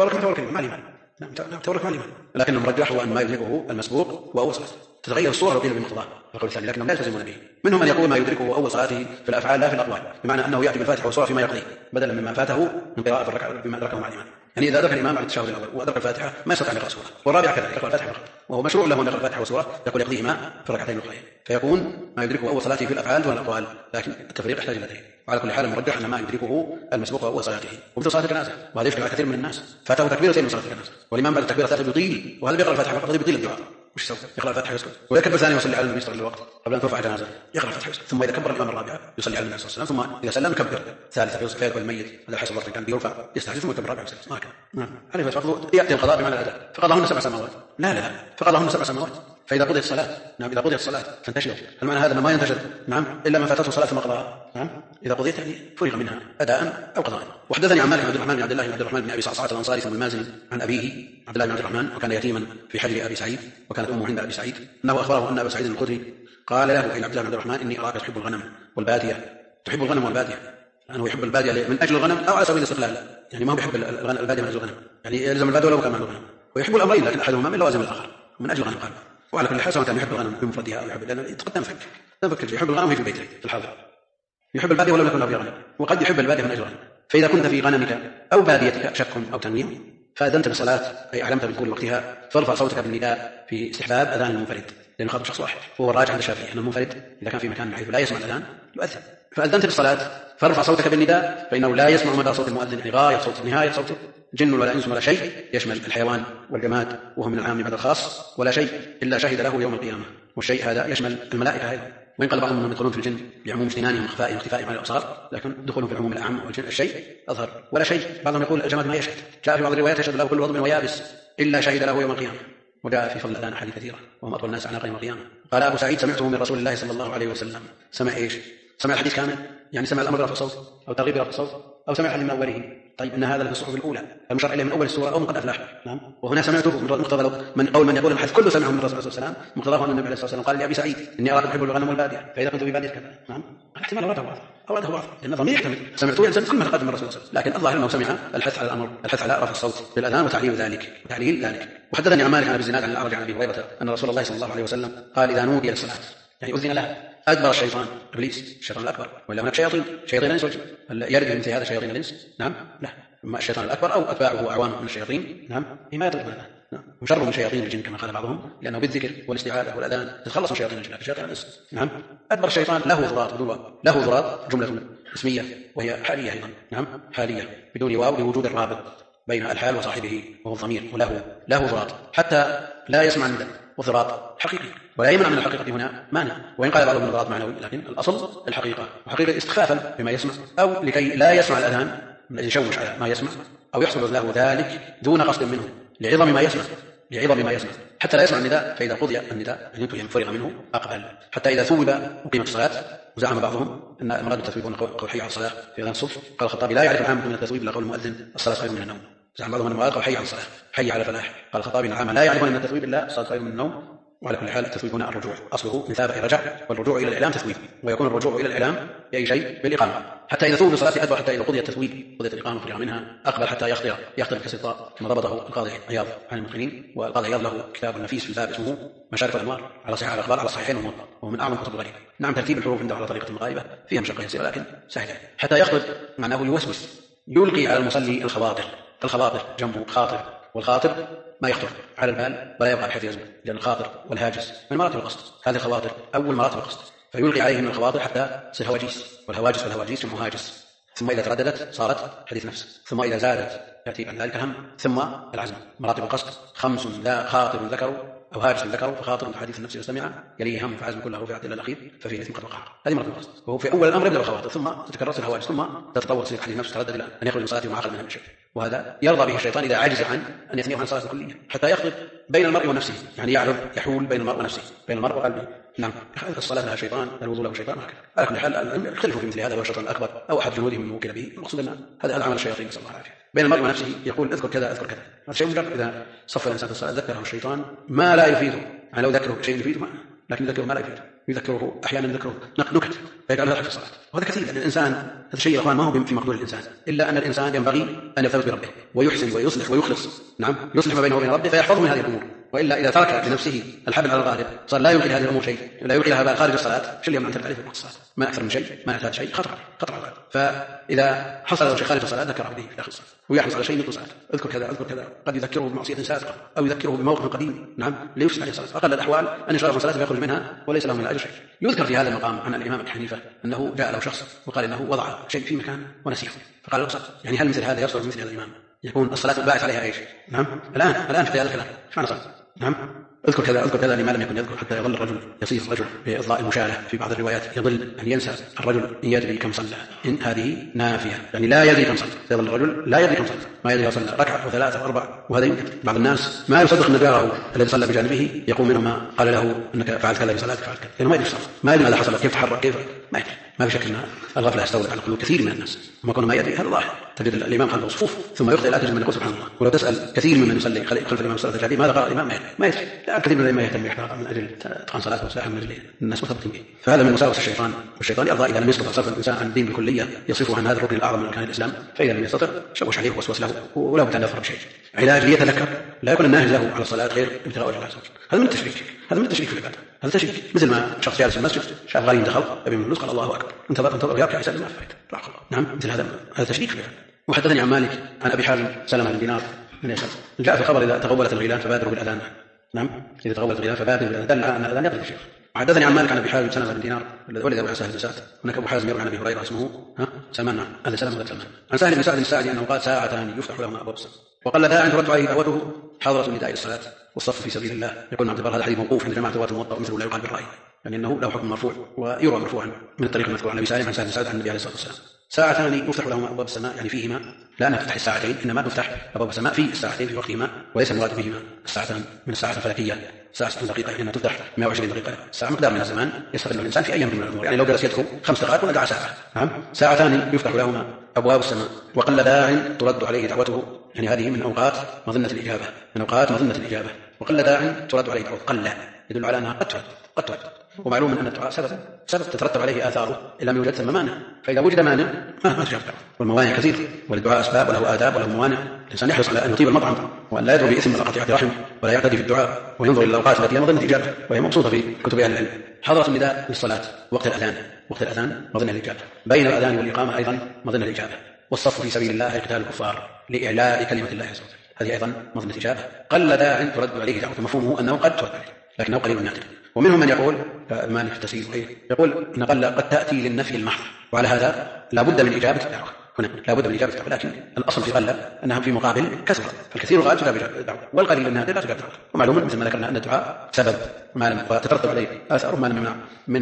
مع الإمام، نعم تورك مع الإمام، لكن المرجح هو أن ما يدركه المسبوق وأول صلاة، تتغير الصورة وقيل بمقتضاه القول الثاني، لكنهم لا يلتزمون به. منهم من يقول ما يدركه أول صلاته في الأفعال لا في الأقوال، بمعنى أنه يأتي بالفاتحة والسورة فيما يقضي بدلا مما فاته من قراءة الركعة بما أدركه مع الإمام. يعني إذا أدرك الإمام بعد التشهد الأول وأدرك الفاتحة ما يستطيع أن يقرأ سورة، والرابعة كذلك يقرأ الفاتحة فقط، وهو مشروع له أن يقرأ الفاتحة والسورة يقول يقضيهما في الركعتين الأخرين، فيكون ما يدركه أول صلاته في الأفعال دون الأقوال، لكن التفريق يحتاج إلى دليل. وعلى كل حال المرجح أن ما يدركه المسبوق أول صلاته، ومثل صلاة الجنازة، وهذا يشكل على كثير من الناس، فاته تكبيرتين من صلاة الجنازة والإمام بعد التكبيرة الثالثة يطيل، وهذا بيقرأ الفاتحة فقط يطيل الدعاء، وش يسوي؟ يقرأ الفاتحة ويسكت، ويكبر ثاني ويصلي على النبي يستغل الوقت قبل أن ترفع الجنازة، يقرأ الفاتحة ويسكت، ثم إذا كبر الإمام الرابعة يصلي على النبي صلى الله عليه وسلم، ثم إذا سلم يكبر ثالثة فيذكر الميت، هذا حسب الوقت كان بيرفع يستعجل ثم يكبر الرابعة ويسلم. ما كان عليه فرض يأتي القضاء بمعنى الأداء، فقضاهن 7 سماوات. لا فقضاهن 7 سماوات. فإذا قضيت الصلاة، نعم إذا قضيت الصلاة فانتشروا، المعنى هذا ما ينتشر، نعم إلا ما فاتته صلاة ثم قضاها، نعم إذا قضيت يعني فرغ منها أداء أو قضاء. وحدثني عن مالك بن عبد الرحمن بن عبد الرحمن بن أبي صعصعة الأنصاري ثم المازني عن أبيه عبد الله بن عبد الرحمن، وكان يتيما في حجر أبي سعيد، وكانت أمه عند أبي سعيد، أنه أخبره أن أبا سعيد الخدري قال له إلى عبد الله بن عبد الرحمن إني أراك تحب الغنم والبادية، تحب الغنم والبادية، أنه يحب البادية من أجل الغنم أو على سبيل الاستقلال، يعني ما هو يحب البادية من أجل الغنم، يعني يلزم البادية ولو كان من الغنم، ويحب الأمرين لكن أحدهما من لوازم الآخر، من أجل الغنم قال. وعلى كل حال سواء كان يحب الغنم بمفردها أو يحب، لأنه يتقدم فكر يحب الغنم في البيت في الحاضر، يحب البادية ولو يكن له غنم، وقد يحب البادية من أجل الغنم. فإذا كنت في غنمك أو باديتك شك أو تنويه فأذنت بالصلاة أي أعلمت بدخول وقتها فارفع صوتك بالنداء في استحباب أذان المنفرد، لأنه خاطب شخص واحد، وهو الراجح عند الشافعي أن المنفرد إذا كان في مكان بحيث لا يسمع الأذان يؤذن. فأذنت بالصلاة فارفع صوتك بالنداء فإنه لا يسمع مدى صوت المؤذن، يعني غاية صوت نهاية صوته، جن ولا إنس ولا شيء، يشمل الحيوان والجماد وهو من العام بعد الخاص، ولا شيء إلا شهد له يوم القيامة، والشيء هذا يشمل الملائكة أيضا، وإن قال بعضهم أنهم يدخلون في الجن بعموم اجتنانهم واختفائهم على الأبصار، لكن دخولهم في العموم الأعم والجن الشيء أظهر، ولا شيء. بعضهم يقول الجماد ما يشهد، جاء في بعض الروايات يشهد له كل رطب ويابس إلا شهد له يوم القيامة، وجاء في فضل الأذان أحاديث كثيرة وهم أطول الناس عناقا يوم القيامة. قال أبو سعيد سمعته من رسول الله صلى الله عليه وسلم. سمع إيش؟ سمع الحديث كامل، يعني سمع الأمر برفع الصوت أو ترغيب برفع الصوت أو سمع الحديث من أوله. طيب إن هذا في الصحف الأولى المشار إليه من أول السورة أو من قد أفلح، نعم. وهنا سمعته من مقتضى من قول من يقول الحديث كله سمعه من الرسول صلى الله عليه وسلم، مقتضاه أن النبي عليه الصلاة والسلام قال لأبي سعيد إني أراك تحب الغنم والبادية فإذا كنت ببادية كذا، نعم. الاحتمال أوراده بعض لأن الضمير يحتمل سمعته يعني سمع كل ما تقدم من الرسول صلى الله عليه وسلم، لكن الظاهر أنه سمع الحث على الأمر، الحث على رفع الصوت بالأذان وتعليل ذلك. وحدثني عن مالك عن أبي الزناد عن الأعرج عن أبي هريرة أن رسول الله صلى الله عليه وسلم قال إذا نودي للصلاة يعني أذن لها أدبر الشيطان إبليس الشيطان الأكبر، ولا هناك شياطين الإنس والجن يرد مثل هذا شياطين الإنس، نعم لا، إما الشيطان الأكبر أو أتباعه وأعوانه من الشياطين، نعم بما يطلق هذا، نعم وشر من شياطين الجن كما قال بعضهم، لأنه بالذكر والاستعاذة والأذان تتخلص من شياطين الجن، شياطين الإنس، نعم. أدبر الشيطان له ضرات جملة اسمية وهي حالية أيضا، نعم حالية بدون واو لوجود الرابط بين الحال وصاحبه وهو الضمير، وله ضرات حتى لا يسمع النداء، والضرات حقيقي ولا يمنع من الحقيقة هنا مانع، وإن قال بعضهم الضرات معنوي، لكن الأصل الحقيقة، وحقيقة استخفافا بما يسمع أو لكي لا يسمع الأذان يشوش على ما يسمع أو يحصل له ذلك دون قصد منه لعظم ما يسمع بعظم ما يسمع حتى لا يسمع النداء، فإذا قضي النداء أن ينتهي فرغ منه أقبل، حتى إذا ثوب أقيمت الصلاة وزعم بعضهم أن المراد التثويب قول حي على الصلاة في أذان الصبح، قال الخطابي لا يعرف العامة من التثويب إلا قول المؤذن الصلاة خير من النوم. زعم بعضهم أن المراد قول حي على الصلاة حي على الفلاح، قال الخطابي العامة لا يعرفون أن التثويب إلا الصلاة خير من النوم. وعلى كل حال التثويب هنا الرجوع، أصله من ثابت رجع، والرجوع إلى الإعلام تثويب، ويكون الرجوع إلى الإعلام بأي شيء بالإقامة، حتى إذا ثوب الصلاة أدبر، حتى إذا قضي التثويب قضيت الإقامة فرغ منها أقبل حتى يخطر كسر، كما ضبطه القاضي عياض عن المتقنين. والقاضي عياض له كتاب نفيس في الباب اسمه مشارف الأنوار على صحيح الأخبار على الصحيحين والموطأ، وهو من أعظم كتب الغريب. نعم ترتيب الحروف عنده على طريقة المغاربة فيها مشقة يسيرة لكن سهلة، حتى يخطر معناه يوسوس، يلقي على المصلي الخواطر جنبه خاطر، والخاطر ما يخطر على البال ولا يبقى بحيث يزمن، لأن الخاطر والهاجس من مراتب القصد، هذه الخواطر أول مراتب القصد، فيلقي عليه من الخواطر حتى تصير هواجيس، والهواجس جمع هاجس، ثم إذا ترددت صارت حديث نفس، ثم إذا زادت يأتي بعد ذلك هم، ثم العزم. مراتب القصد 5: لا خاطر ذكر أو هاجس ذكر فخاطر حديث النفس يستمع يليه هم فعزم كله رفعت إلى الأخير ففيه الإثم قد وقع. هذه مراتب القصد، وهو في أول الأمر يبدأ بالخواطر، ثم تتكرر الهواجس، ثم تتطور تصير حديث النفس تردد إلى أن يخرج من صلاته وما عقل منها من شيء، وهذا يرضى به الشيطان إذا عجز عن أن يثنيه عن صلاة الكلية، حتى يخلط بين المرء ونفسه، يعني يحول بين المرء ونفسه، بين المرء وقلبه. نعم الصلاة لها شيطان، الوضوء له شيطان، وهكذا. على كل حال يختلفوا في مثل هذا، هو الشيطان الأكبر أو أحد جنوده من موكل به، المقصود أن هذا عمل الشياطين نسأل الله العافية. بين المرء ونفسه يقول اذكر كذا اذكر كذا، هذا شيء مجرد. إذا صف الإنسان في الصلاة ذكره الشيطان ما لا يفيده، يعني لو ذكره شيء يفيده لكن يذكره ما لا يفيده، يذكره أحيانا يذكره نكت فيجعل يضحك في الصلاة، وهذا كثير. لأن الإنسان هذا الشيء يا أخوان ما هو في مقدور الإنسان، إلا أن الإنسان ينبغي أن يرتبط بربه ويحسن ويصلح ويخلص، نعم يصلح ما بينه وبين ربه فيحفظه من هذه الأمور، وإلا إذا ترك لنفسه الحبل على الغارب صار لا يمكن هذه الأمور شيء، لا يلقي لها بال خارج الصلاة، شو اللي يمنع عليه في الصلاة؟ ما أكثر من شيء، ما يحتاج شيء، خطر على الغارب. فإذا حصل له شيء خارج الصلاة ذكره به في داخل الصلاة، ويحرص على شيء مثل الصلاة، اذكر كذا اذكر كذا، قد يذكره بمعصية سابقة أو يذكره بموقف قديم، نعم ليفسد عليه الصلاة. أقل الأحوال أن يشرع من صلاته ويخرج منها وليس له من الأجر شيء. يذكر في هذا المقام عن الإمام أبي حنيفة أنه جاء له شخص وقال إنه وضع شيء في مكان ونسيه، فقال له يعني هل مثل هذا يصدر من مثل هذا الإمام يكون الصلاة باعث عليها ايش؟ نعم الآن في هذا الكلام ايش معنى صلاة؟ نعم اذكر كذا لما لم يكن يذكر، حتى يظل الرجل يصير الرجل بإضلاء المشالة في بعض الروايات يظل أن ينسى الرجل إن يدري كم صلى، إن هذه نافية يعني لا يدري كم صلى، يظل الرجل لا يدري كم صلى، ما يدري صلى ركعة وثلاثة وأربع، وهذا يمكن بعض الناس ما يصدق أن جاره الذي صلى بجانبه يقوم منه ما قال له أنك فعلت كذا في صلاتك فعلت كذا، لأنه ما يدري الصلاة، ما يدري ماذا حصل كيف تحرك كيف ما يدري. ما في شك أن الغفلة استولت على قلوب كثير من الناس، وما كون ما يدري هذا ظاهر. تجد الإمام خلف صفوف ثم يخطئ لا تجد من يقول سبحان الله، ولو تسأل كثير ممن يصلي خلف الإمام صلاة الجهرية ماذا قال الإمام ما يدري. لا كثير من الأئمة يهتم بإحراقه من أجل إتقان صلاته وسلاحه من أجل الناس مرتبطين به، فهذا من وساوس الشيطان، والشيطان يرضى إذا لم يستطع صرف الإنسان عن الدين بالكلية يصرفه عن هذا الركن الأعظم من أركان الإسلام، فإذا لم يستطع شوش عليه ووسوس له ولا بد أن يظهر بشيء. علاج ليتذكر لا يكون الناهج له على الصلاة غير ابتغاء وجه الله عز وجل، هذا من التشريك، هذا من التشريك في العبادة، هذا تشريك. مثل ما شخص جالس في المسجد شاف غريب دخل أبي من الفلوس قال الله أكبر، انتظر يركع يسلم ما فايت. نعم مثل هذا تشريك في العبادة. وحدثني عن مالك عن أبي حازم سلمة بن دينار من يسأل جاء في الخبر إذا تغولت الغيلان فبادروا بالأذان، نعم إذا تغولت الغيلان فبادروا بالأذان، دل على أن الأذان يقضي الشيخ. وحدثني عن مالك عن أبي حازم سلمة بن دينار ولد أبو حسن بن سعد، هناك أبو حازم يروي عن أبي هريرة اسمه سلمان، هذا سلمة بن سلمان، عن سهل بن سعد الساعدي أنه قال ساعتان يفتح لهما أبواب السماء وقل داع ترد عليه دعوته حاضرة النداء إلى الصلاة والصف في سبيل الله. يقول عبد البر هذا حديث موقوف عند جماعة رواة الموطأ ومثله لا يقال بالرأي، يعني أنه له حكم مرفوع ويروى مرفوعا من الطريق المذكور عن أبي سالم عن سهل بن سعد عن النبي عليه الصلاة والسلام. ساعتان يفتح لهما أبواب السماء، يعني فيهما لا نفتح الساعتين، إنما نفتح أبواب السماء في الساعتين في وقتهما، وليس المراد بهما الساعتان من الساعات الفلكية ساعة 60 دقيقة، إنما تفتح 120 دقيقة، ساعة مقدار من الزمان يستغل الإنسان في أيام من الأمور، يعني لو جلس يدخل 5 دقائق ونقع ساعة. نعم ساعتان يفتح لهما أبواب السماء وقل داع ترد عليه دعوته، يعني هذه من أوقات مظنة الإجابة، من أوقات مظنة الإجابة. وقل داع ترد عليه دعوته، قل يدل على أنها قد ترد. ومعلوم أن الدعاء سبب تترتب عليه آثاره إن لم يوجد ثم مانع، فإذا وجد مانع ما تجاب الدعوة. والموانع كثير، وللدعاء أسباب وله آداب وله موانع. الإنسان يحرص على أن يطيب المطعم وأن لا يدعو بإثم ولا قطيعة رحم ولا يعتدي في الدعاء، وينظر إلى الأوقات التي هي مظنة الإجابة وهي مبسوطة في كتب أهل العلم. حضرة النداء للصلاة وقت الأذان مظنة الإجابة، بين الأذان والإقامة أيضا مظنة الإجابة، والصف في سبيل الله قتال الكفار لإعلاء كلمة الله عز وجل، هذه أيضا مظنة إجابة. قل داع ترد عليه دعوة، مفهومه أنه قد ترد عليه لكنه قليل نادر. ومنهم من يقول مالك في التسهيل وغيره يقول إن قل قد تأتي للنفي المحض، وعلى هذا لا بد من إجابة الدعوة، هنا لا بد من إجابة الدعوة، لكن الأصل في قل أنها في مقابل كثرة، فالكثير غالب تجاب الدعوة والقليل النادر لا تجاب الدعوة. ومعلوم مثل ما ذكرنا أن الدعاء سبب ما لم تترتب عليه آثار ما لم يمنع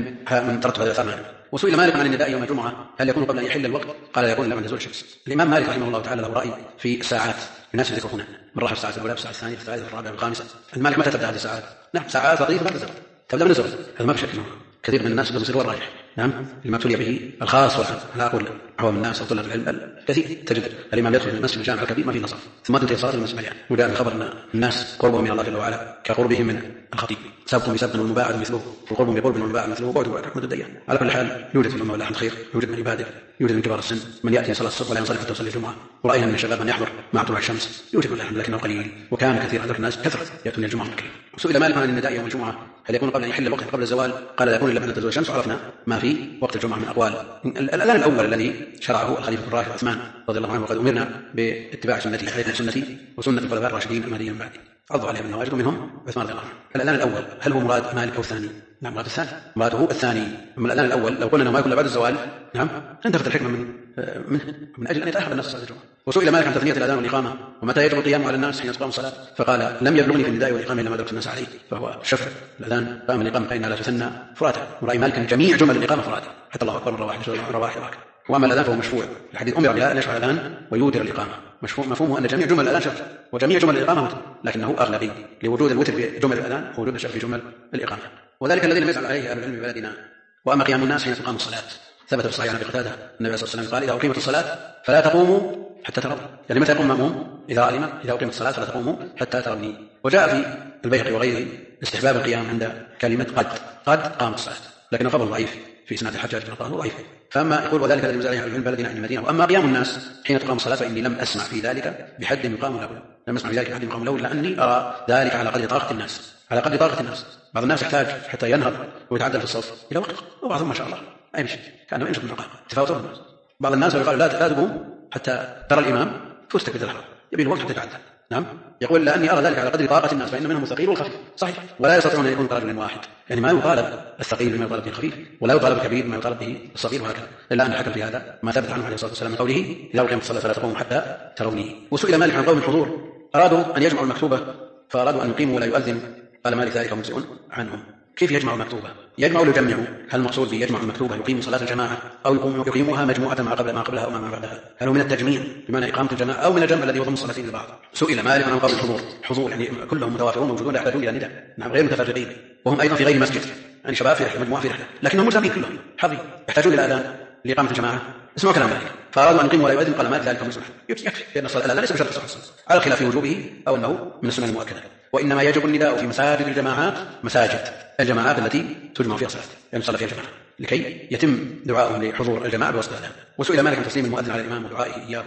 من ترتب عليه آثار. وسئل مالك عن النداء يوم الجمعة هل يكون قبل أن يحل الوقت؟ قال يكون لما نزول الشمس. الإمام مالك رحمه الله تعالى له رأي في الساعات، الناس يذكرون من راح في الساعة الأولى، في الساعة الثانية، في الثالثة، في الرابعة، في الخامسة. المالك متى تبدأ هذه الساعات؟ نعم ساعات لطيفة بعد الزوال، تبدأ من الزوال. هذا ما في شك انه كثير من الناس يصير هو الراجح. نعم لما ابتلي به الخاص والعام، لا اقول عوام الناس او طلاب العلم، كثير تجد الامام يدخل في المسجد الجامع الكبير ما في نصر، ثم تنتهي صلاه المسجد مليان، وجاء الخبر ان الناس قربهم من الله جل وعلا كقربهم من الخطيب، سبق بسبق والمباعد مثله، وقرب بقرب والمباعد مثله، وبعد رحمه الديان. على كل حال يوجد في الامه والله الخير، يوجد من عباده، يوجد من كبار السن من ياتي صلاه الصبح ولا ينصرف حتى يصلي الجمعه، وراينا من الشباب من يحضر مع طلوع الشمس، يوجد والله لكنه قليل، وكان كثير عدد الناس كثره ياتون الجمعه الكريم. سئل مالك عن النداء يوم الجمعه هل يكون قبل ان يحل الوقت قبل الزوال؟ قال لا يكون الا بعد تزول الشمس، وعرفنا ما في وقت الجمعه من اقوال. الاذان الاول الذي شرعه الخليفه الراشد عثمان رضي الله عنه، وقد امرنا باتباع سنته، علينا سنتي وسنه الخلفاء الراشدين المهديين من بعدي، عضوا عليها بالنواجذ، منهم عثمان رضي الله عنه. الاذان الاول هل هو مراد مالك او الثاني؟ نعم مراد الثاني، مراده الثاني. اما الاذان الاول لو قلنا انه ما يكون بعد الزوال، نعم انتفت الحكمه من اجل ان يتاخر الناس صلاه الجمعه. وسئل مالك عن تثنيه الاذان والاقامه ومتى يجب القيام على الناس حين تقام الصلاه، فقال لم يبلغني في النداء والاقامه الا ما دركت الناس عليه، فهو شفع الاذان قام الاقامه فانها لا تثنى فراتا، وراي مالك جميع جمل الاقامه فراتا حتى الله اكبر مره واحده. واما الاذان فهو مشفوع، الحديث امر بها ان يشفع الاذان ويوتر الاقامه، مفهومه ان جميع جمل الاذان شفع وجميع جمل الاقامه وتر، لكنه اغلبي لوجود الوتر في جمل الاذان ووجود الشفع في جمل الاقامه، وذلك الذي لم يزعل عليه اهل العلم في بلدنا. واما قيام الناس حين تقام الصلاه ثبت في الصحيح عن ابي قتاده النبي صلى الله عليه وسلم قال اذا اقيمت الصلاه فلا تقوموا حتى تروا، يعني متى يقوم ماموم؟ اذا اقيمت الصلاه فلا تقوموا حتى تروني. وجاء في البيهقي وغيره استحباب القيام عند كلمه قد قامت الصلاه، لكن الخبر ضعيف في سنة الحجاج بن القاسم ضعيف. فاما يقول وذلك الذي نزل عليه من بلدنا عن المدينه. واما قيام الناس حين تقام الصلاه فاني لم اسمع في ذلك بحد يقام له، لاني ارى ذلك على قدر طاقه الناس، بعض الناس يحتاج حتى ينهض ويتعدل في الصف الى وقت، وبعضهم ما شاء الله ما يمشي كانه ينشط من القاء تفاوتوا الناس. بعض الناس يقال لا تقوم حتى ترى الامام فتك بالحرام، يبي الوقت حتى يتعدل. نعم يقول لاني ارى ذلك على قدر طاقه الناس، فان منهم الثقيل والخفيف، صحيح، ولا يستطيعون ان يكون كرجل واحد، يعني ما يطالب الثقيل بما يطالب به الخفيف، ولا يطالب الكبير بما يطالب به الصغير، وهكذا. الا ان حكم في هذا ما ثبت عنه عليه الصلاه والسلام من قوله اذا اقيمت الصلاه فلا تقوموا حتى تروني. وسئل مالك عن قوم الحضور ارادوا ان يجمعوا المكتوبه فارادوا ان يقيموا ولا يؤذن، قال مالك ذلك مجزئ عنهم. كيف يجمعوا المكتوبه؟ يجمعوا ليجمعوا، هل المقصود بيجمع المكتوبه يقيموا صلاه الجماعه او يقيموها مجموعه ما قبلها او ما بعدها؟ هل هو من التجميع بمعنى اقامه الجماعه او من الجمع الذي يضم الصلاتين لبعض؟ سئل مالك عن قول الحضور يعني كلهم متوافرون موجودون لا يحتاجون الى نداء، نعم غير متفرقين، وهم ايضا في غير مسجد، يعني شباب في رحله مجموعه في رحله، لكنهم مجتمعين كلهم حظي يحتاجون الى اذان لاقامه الجماعه. اسمعوا كلام مالك، فارادوا ان يقيموا ولا يؤذن، قال مالك ذلك مجزئ، يكفي لان الصلاه الاذان ليس بشرط صحه الصلاه، على خلاف وجوبه او انه من السنن المؤكده. وانما يجب النداء في مساجد الجماعات، مساجد الجماعات التي تجمع فيها الصلاه، يعني صلى فيها الجماعه، لكي يتم دعائهم لحضور الجماعه بواسطه الاذان. وسئل مالك عن تسليم المؤذن على الامام ودعائه اياه،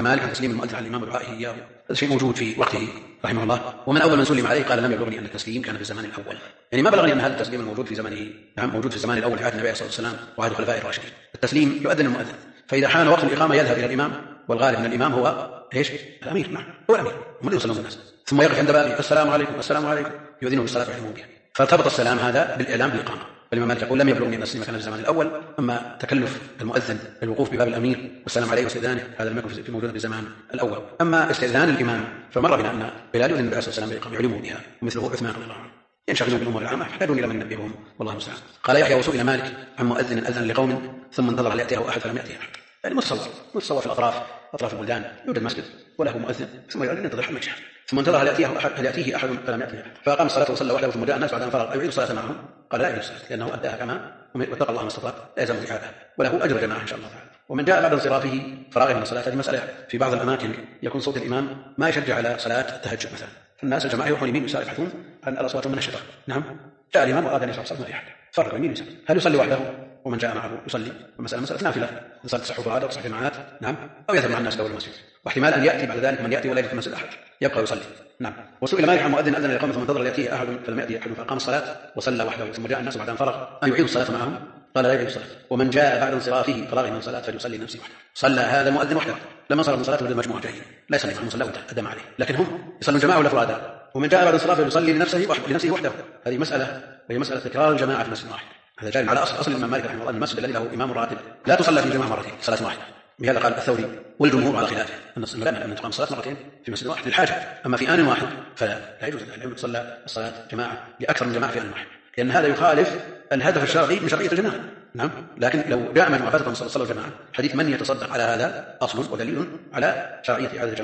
هذا شيء موجود في وقته رحمه الله، ومن اول من سلم عليه قال لم يبلغني ان التسليم كان في الزمان الاول، يعني ما بلغني ان هذا التسليم الموجود في زمنه، نعم موجود في الزمان الاول في عهد النبي صلى الله عليه وسلم وعهد الخلفاء الراشدين. التسليم يؤذن المؤذن، فاذا حان وقت الاقامه يذهب الى الامام، والغالب ان الامام هو ايش؟ الامير، نعم هو الامير، هم اللي يصلون الناس، ثم يقف عند بابه السلام عليكم يؤذنه بالصلاه ويحرمه بها، فارتبط السلام هذا بالاعلام بالاقامه. فالامام مالك يقول لم يبلغني ان التسليم كان في الزمان الاول، اما تكلف المؤذن الوقوف بباب الامير والسلام عليه واستئذانه هذا لم يكن في موجود في الزمان الاول. اما استئذان الامام فمر بنا ان بلال يؤذن النبي صلى الله عليه وسلم بالاقامه يعلموا بها، ومثله عثمان رضي الله عنه ينشغلون بالامور العامه يحتاجون الى من ينبههم، والله المستعان. قال يحيى وسئل مالك عن مؤذن اذن لقوم ثم انتظر ان ياتيه احد فلم ياتيه احد، يعني متصور في اطراف البلدان يوجد مسجد وله مؤذن ثم ينتظر حتى يجي، ثم انتظر هل ياتيه احد فلم ياتيه احد، فاقام الصلاه وصلى وحده ثم جاء الناس بعد ان فرغ يعيد الصلاه معهم، قال لا يعيد الصلاه لانه اداها كما واتقى الله ما استطاع لا يلزم اعادها، وله اجر جماعه ان شاء الله تعالى. ومن جاء بعد انصرافه فراغ من الصلاه، هذه مساله في بعض الاماكن يكون صوت الامام ما يشجع على صلاه التهجد مثلا، فالناس الجماعه يروحون يمين ويسار يبحثون عن الاصوات من الشيطان، نعم جاء الامام واراد ان يشرع الصلاه ما في احد، فرق يمين ويسار، هل يصلي وحده ومن جاء معه يصلي؟ المساله نافله، يصلي تصح فرادى وتصح جماعات، نعم، او يذهب مع الناس الى المسجد، واحتمال ان ياتي بعد ذلك من ياتي ولا يجد في المسجد احد يبقى يصلي، نعم. وسئل مالك عن مؤذن اذن لقوم ثم انتظر ان ياتيه احد فلم ياتي احد فاقام الصلاه وصلى وحده ثم جاء الناس بعد ان فرغ ان يعيد الصلاه معهم، قال لا يعيد الصلاه، ومن جاء بعد انصرافه فراغ من الصلاه فليصلي نفسه وحده. صلى هذا المؤذن وحده لما انصرف من صلاته وجد مجموعه جاهلين لا يصلي معهم صلاه ادم عليه، لكن هم يصلون جماعه ولا فرادى، ومن جاء بعد انصرافه يصلي لنفسه وحده، هذه مساله وهي مساله تكرار الجماعه في مسجد واحد. هذا جاء على اصل الامام مالك رحمه الله، المسجد الذي له امام راتب لا تصلى في جماعه مرتين، صلاه واحده، بهذا قال الثوري والجمهور على خلافه ان تقام الصلاه مرتين في مسجد واحد للحاجه، اما في ان واحد فلا يجوز ان تصلى الصلاه جماعه لاكثر من جماعه في ان واحد، لان هذا يخالف الهدف الشرعي من شرعيه الجماعه، نعم. لكن لو جاء مجموعه فاتت صلاه الجماعه، حديث من يتصدق على هذا اصل ودليل على شرعيه هذه الجماعه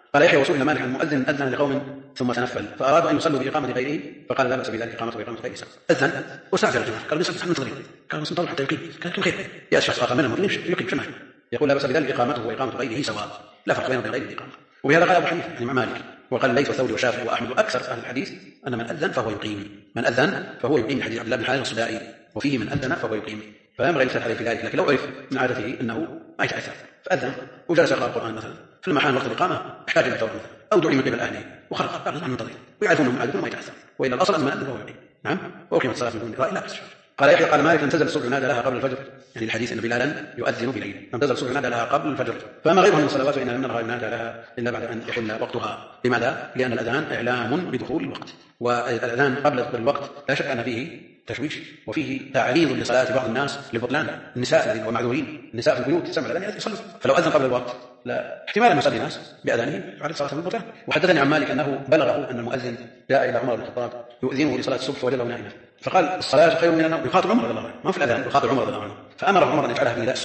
قال يحيى وسئل مالك عن مؤذن أذن لقوم ثم تنفل فأرادوا أن يصلوا بإقامة غيره فقال لا بأس بذلك إقامة وإقامة غيره أذن واستعجل الجماعة قالوا نصلي منتظرين قالوا ننتظر حتى يقيم كان خير يأتي شخص آخر منهم يقيم شمال يقول لا بأس بذلك إقامته وإقامة غيره سواء لا فرق بينه وبين غير الإقامة. وبهذا قال أبو حنيفة يعني مع مالك وقال ليث والثوري والشافعي وأحمد وأكثر أهل الحديث أن من أذن فهو يقيم من أذن فهو يقيم حديث عبد الله بن حارث الصدائي وفيه من أذن فهو يقيم فلا ينبغي يختلف عليه في ذلك. لكن لو عرف من عادته أنه ما يتأثر فأذن وجلس يقرأ القرآن مثلا فلما حان وقت الإقامة احتاج إلى توبة أو دعي من قبل أهله وخرج قال نحن منتظرين ويعرفون من عادته ما يتأثر وإلا الأصل أن من أذن فهو يقيم. نعم وأقيمت الصلاة من دون إقراء لا بأس. قال يحيى قال مالك انتزل الصبح نادى لها قبل الفجر يعني الحديث ان بلالا يؤذن بليل انتزل الصبح نادى لها قبل الفجر فما غيرها من الصلوات فإن لم نرها ينادى لها الا بعد ان يحل وقتها. لماذا؟ لان الاذان اعلام بدخول الوقت والاذان قبل الوقت لا شك ان فيه تشويش وفيه تعريض لصلاه بعض الناس لبطلان النساء الذين ومعذورين النساء في البيوت تسمع الاذان يصلوا فلو اذن قبل الوقت لا احتمال ان يصلي الناس باذانه على صلاه البطلان. وحدثني عن مالك انه بلغه ان المؤذن جاء الى عمر بن الخطاب يؤذنه لصلاه الصبح وجده نائما فقال الصلاه خير من النوم يخاطب عمر رضي الله عنه ما في الاذان يخاطب عمر رضي الله عنه فامر عمر ان يجعلها في نداء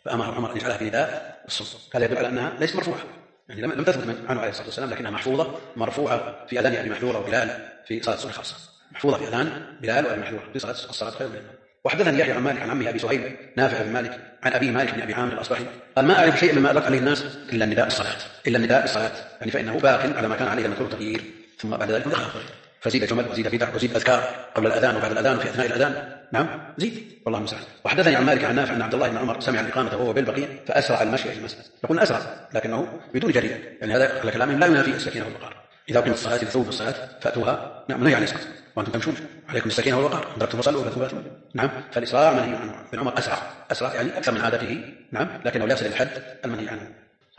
الصبح هذا يدل على انها ليست مرفوعه يعني لم تثبت عنه عليه الصلاه والسلام لكنها محفوظه مرفوعه في اذان ابي محذور وبلال في صلاه الصبح خاصه محفوظه في اذان بلال وابي محذور في صلاه الصلاه خير من النوم. وحدثني يحيى عن مالك عن عمه ابي سهيل نافع بن مالك عن ابي مالك بن ابي عامر الاصبحي قال ما اعرف شيئا مما ادرك عليه الناس الا النداء الصلاه يعني فانه باق على ما كان عليه المكروه التغيير ثم بعد ذلك دخل فزيد جمل وزيد بدع وزيد اذكار قبل الاذان وبعد الاذان وفي اثناء الاذان نعم زيد والله المستعان. وحدثني عن مالك عن نافع ان عبد الله بن عمر سمع الاقامه وهو بالبقيع فاسرع المشي الى المسجد يقول اسرع لكنه بدون جريمه يعني هذا على كلام لا ينافي السكينه والوقار. اذا قمت الصلاه اذا ثوب الصلاه فاتوها نعم منهي عن الاسراع وانتم تمشون عليكم السكينه والوقار ادركتم فصلوا ولا ثباتوا نعم فالاسراع منهي عنه. ابن عمر اسرع يعني اكثر من عادته نعم لكنه لا يصل الى الحد المنهي عنه.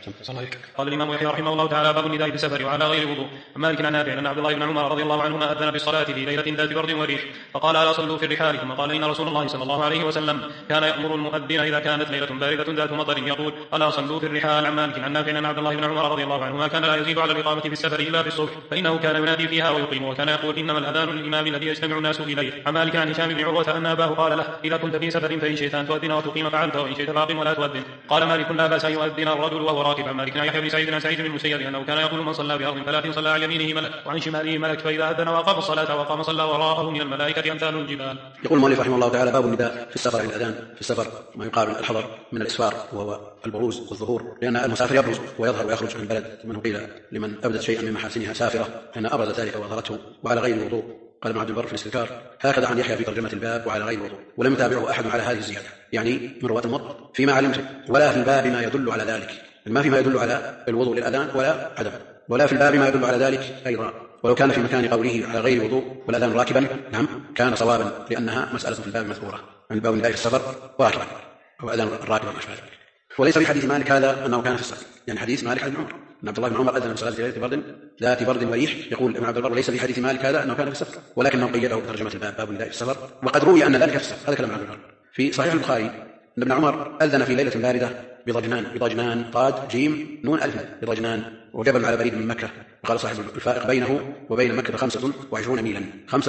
قال الإمام يحيى رحمه الله تعالى باب النداء بالسفر وعلى غير وضوء. مالك عن نافع أن عبد الله بن عمر رضي الله عنهما أذن بالصلاة في ليلة ذات برد وريح فقال ألا صلوا في الرحال ثم قال إن رسول الله صلى الله عليه وسلم كان يأمر المؤذن إذا كانت ليلة باردة ذات مطر يقول ألا صلوا في الرحال. عن مالك عن نافع أن عبد الله بن عمر رضي الله عنهما كان لا يزيد على الإقامة في السفر إلا في الصبح فإنه كان ينادي فيها ويقيم وكان يقول إنما الأذان للإمام الذي يجتمع الناس إليه. عن مالك عن هشام بن عروة أن أباه قال له إذا كنت في سفر فإن شئت أن تؤذن وتقيم فعلت وإن شئت فأقم ولا تؤذن. قال مالك لا بأس أن يؤذن الرجل وهو راكب. عن مالك عن يحيى بن سعيد عن سعيد بن المسيب انه كان يقول من صلى بارض فلا صلى عن يمينه ملك وعن شماله ملك فاذا اذن واقام الصلاه وقام صلى وراءه من الملائكه امثال الجبال. يقول المؤلف رحمه الله تعالى باب النداء في السفر عن الاذان في السفر ما يقال الحضر من الاسفار وهو البروز والظهور لان المسافر يبرز ويظهر ويخرج من البلد منه قيل لمن ابدت شيئا من محاسنها سافره ان ابرز ذلك واظهرته وعلى غير الوضوء. قال ابن عبد البر في الاستذكار هكذا عن يحيى في ترجمه الباب وعلى غير الوضوء ولم يتابعه احد على هذه الزياده يعني من رواه الموطأ فيما علمت ولا في الباب ما يدل على ذلك ما في ما يدل على الوضوء للأذان ولا عدم ولا في الباب ما يدل على ذلك أيضا. ولو كان في مكان قوله على غير وضوء والأذان راكبا نعم كان صوابا لأنها مسألة في الباب مذكورة عن الباب النداء في السفر راكبا وأذان راكبا وما أشبه ذلك. وليس في حديث مالك هذا أنه كان في السفر يعني حديث مالك عن عمر أن عبد الله بن عمر أذن بصلاة ليلة ذات برد وريح يقول ابن عبد البر ليس في حديث مالك هذا أنه كان في السفر ولكنه قيده بترجمة الباب باب النداء في السفر وقد روي أن ذلك في السفر. هذا كلام عبد البر في صحيح البخاري أن ابن عمر أذن في ليلة باردة بضجنان طاد جيم نون ألف بضجنان وجبل على بريد من مكة وقال صاحب الفائق بينه وبين مكة 25 ميلا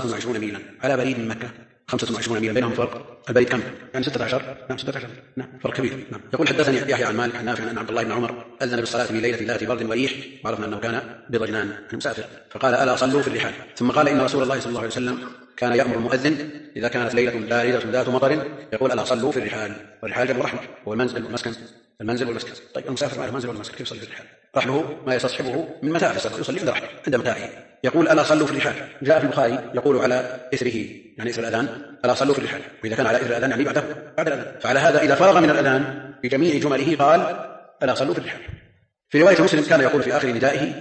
على بريد من مكة 25 ميلا بينهم فرق البريد كم يعني 16 نعم فرق كبير نعم. يقول حدثني يحيى عن مالك عن نافع أن عبد الله بن عمر أذن بالصلاة في ليلة ذات برد وريح وعرفنا أنه كان بضجنان المسافر فقال ألا صلوا في الرحال ثم قال إن رسول الله صلى الله عليه وسلم كان يأمر المؤذن إذا كانت ليلة باردة ذات مطر يقول ألا صلوا في الرحال والرحال جمع رحمة هو المنزل والمسكن. طيب المسافر مع المنزل والمسكن كيف يصلي في الرحال؟ رحله ما يستصحبه من متاع السفر يصلي عند رحله عند متاعه. يقول ألا صلوا في الرحال جاء في البخاري يقول على إثره يعني إثر الأذان ألا صلوا في الرحال وإذا كان على إثر الأذان يعني بعد الأذان فعلى هذا إذا فرغ من الأذان بجميع جمله قال ألا صلوا في الرحال. في رواية مسلم كان يقول في آخر ندائه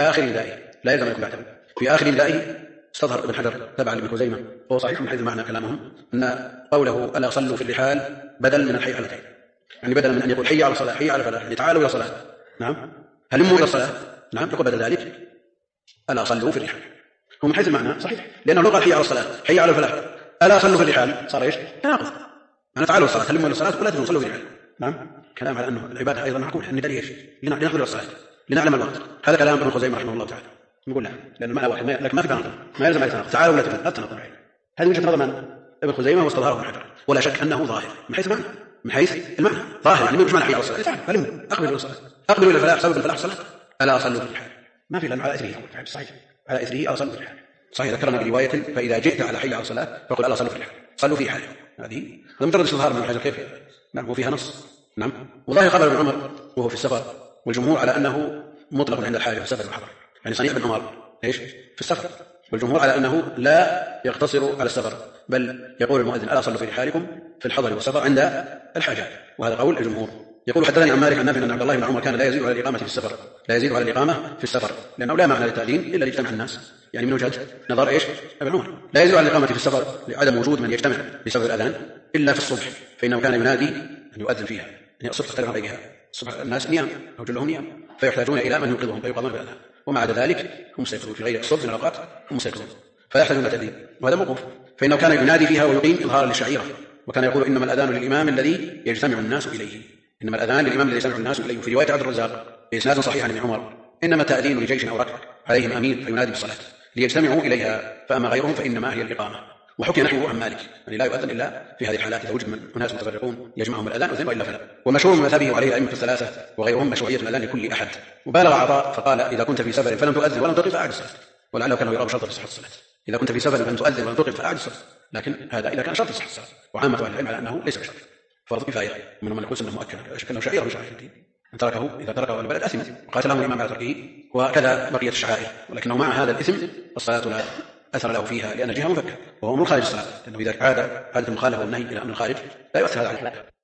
لا يلزم يكون بعده في آخر ندائه استظهر ابن حجر تبعا لابن خزيمة وهو صحيح من حيث معنى كلامهم أن قوله ألا صلوا في الرحال بدل من الحي علتين يعني بدل من أن يقول حي على الصلاة حي على الفلاح يعني تعالوا إلى الصلاة نعم هلموا إلى الصلاة نعم يقول بدل ذلك ألا صلوا في الرحال. هو من حيث المعنى صحيح لأنه لو قال حي على الصلاة حي على الفلاح ألا صلوا في الرحال صار إيش تناقض أنا تعالوا الصلاة هلموا إلى الصلاة ولا تصلوا في الرحال نعم كلام على أنه العبادة أيضا معقول النداء إيش لنحضر إلى الصلاة لنعلم الوقت. هذا كلام ابن خزيمة رحمه الله تعالى نقول لا لأن المعنى واحد لكن ما في تناقض ما يلزم أي تناقض تعالوا لا تناقض هذه وجهة نظر من ابن خزيمة واستظهره ابن حجر ولا شك أنه ظاهر من حيث المعنى ظاهر يعني مش معنى حي على الصلاة تعالوا هلموا أقبلوا إلى الصلاة أقبلوا إلى الفلاح سبب الفلاح الصلاة ألا أصلوا في الحال؟ ما في لأنه على إثره، صحيح على إثره ألا صلوا في الحال. صحيح ذكرنا برواية فإذا جئت على حي على الصلاة فقل ألا صلوا في الحال، صلوا في حال. هذه مجرد استظهار من حيث كيف؟ نعم وفيها نص. نعم. وظاهر خبر ابن عمر وهو في السفر، والجمهور على أنه مطلق عند الحاجة في السفر والحضر، يعني صنيع بن عمر ايش في السفر، والجمهور على أنه لا يقتصر على السفر، بل يقول المؤذن ألا صلوا في رحالكم في الحضر والسفر عند الحاجة، وهذا قول الجمهور. يقول حدثني عن مالك عن نافع أن عبد الله بن عمر كان لا يزيد على الإقامة في السفر، لا يزيد على الإقامة في السفر، لأنه لا معنى للتأذين إلا ليجتمع الناس، يعني من وجهة نظر ايش ابن عمر لا يزيد على الإقامة في السفر لعدم وجود من يجتمع بسبب الأذان إلا في الصبح، فإنه كان ينادي أن يؤذن فيها، يعني الصبح تختلف عن غيرها، الصبح الناس نيام أو جلهم نيام فيحتاجون إلى من يوقظهم فيقامون بالأذان، ومع ذلك هم مستيقظون في غير الصبح من الأوقات هم مستيقظون فيحتاجون إلى تأذين، وهذا موقوف. فإنه كان ينادي فيها ويقيم إظهارا للشعيرة، وكان يقول إنما الأذان للإمام الذي يجتمع الناس إليه، إنما الأذان للإمام الذي يجتمع الناس إليه. في رواية عبد الرزاق بإسناد صحيح عن ابن عمر إنما تأذين لجيش أو ركب عليهم أمير فينادي بالصلاة ليجتمعوا إليها، فأما غيرهم فإنما هي الإقامة. وحكي نحوه عن مالك يعني لا يؤذن إلا في هذه الحالات إذا وجد من أناس متفرقون يجمعهم الأذان أذن وإلا فلا. ومشهور من مذهبه وعليه أئمة الثلاثة وغيرهم مشروعية الأذان لكل أحد. وبالغ عطاء فقال إذا كنت في سفر فلم تؤذن ولم تقف فأعد الصلاة، ولعله كانوا يرى بشرط صحة الصلاة، إذا كنت في سفر فلم تؤذن ولم تقف فأعد الصلاة، لكن هذا إذا كان شرط صحة الصلاة، وعامة أهل العلم على أنه ليس بشرط، فرض كفاية، ومنهم من يقول أنه مؤكد شك أنه شعيرة من شعائر الدين، من تركه إذا تركه البلد أثم وقاتله الإمام على تركه، وكذا بقية الشعائر، ولكنه مع هذا الإثم الصلاة لا أثر له فيها لأن جهة مفكة وهو أمر خارج الصلاة، لأنه إذا عاد عادة المخالفة والنهي إلى أمر خارج لا يؤثر هذا على الحلال.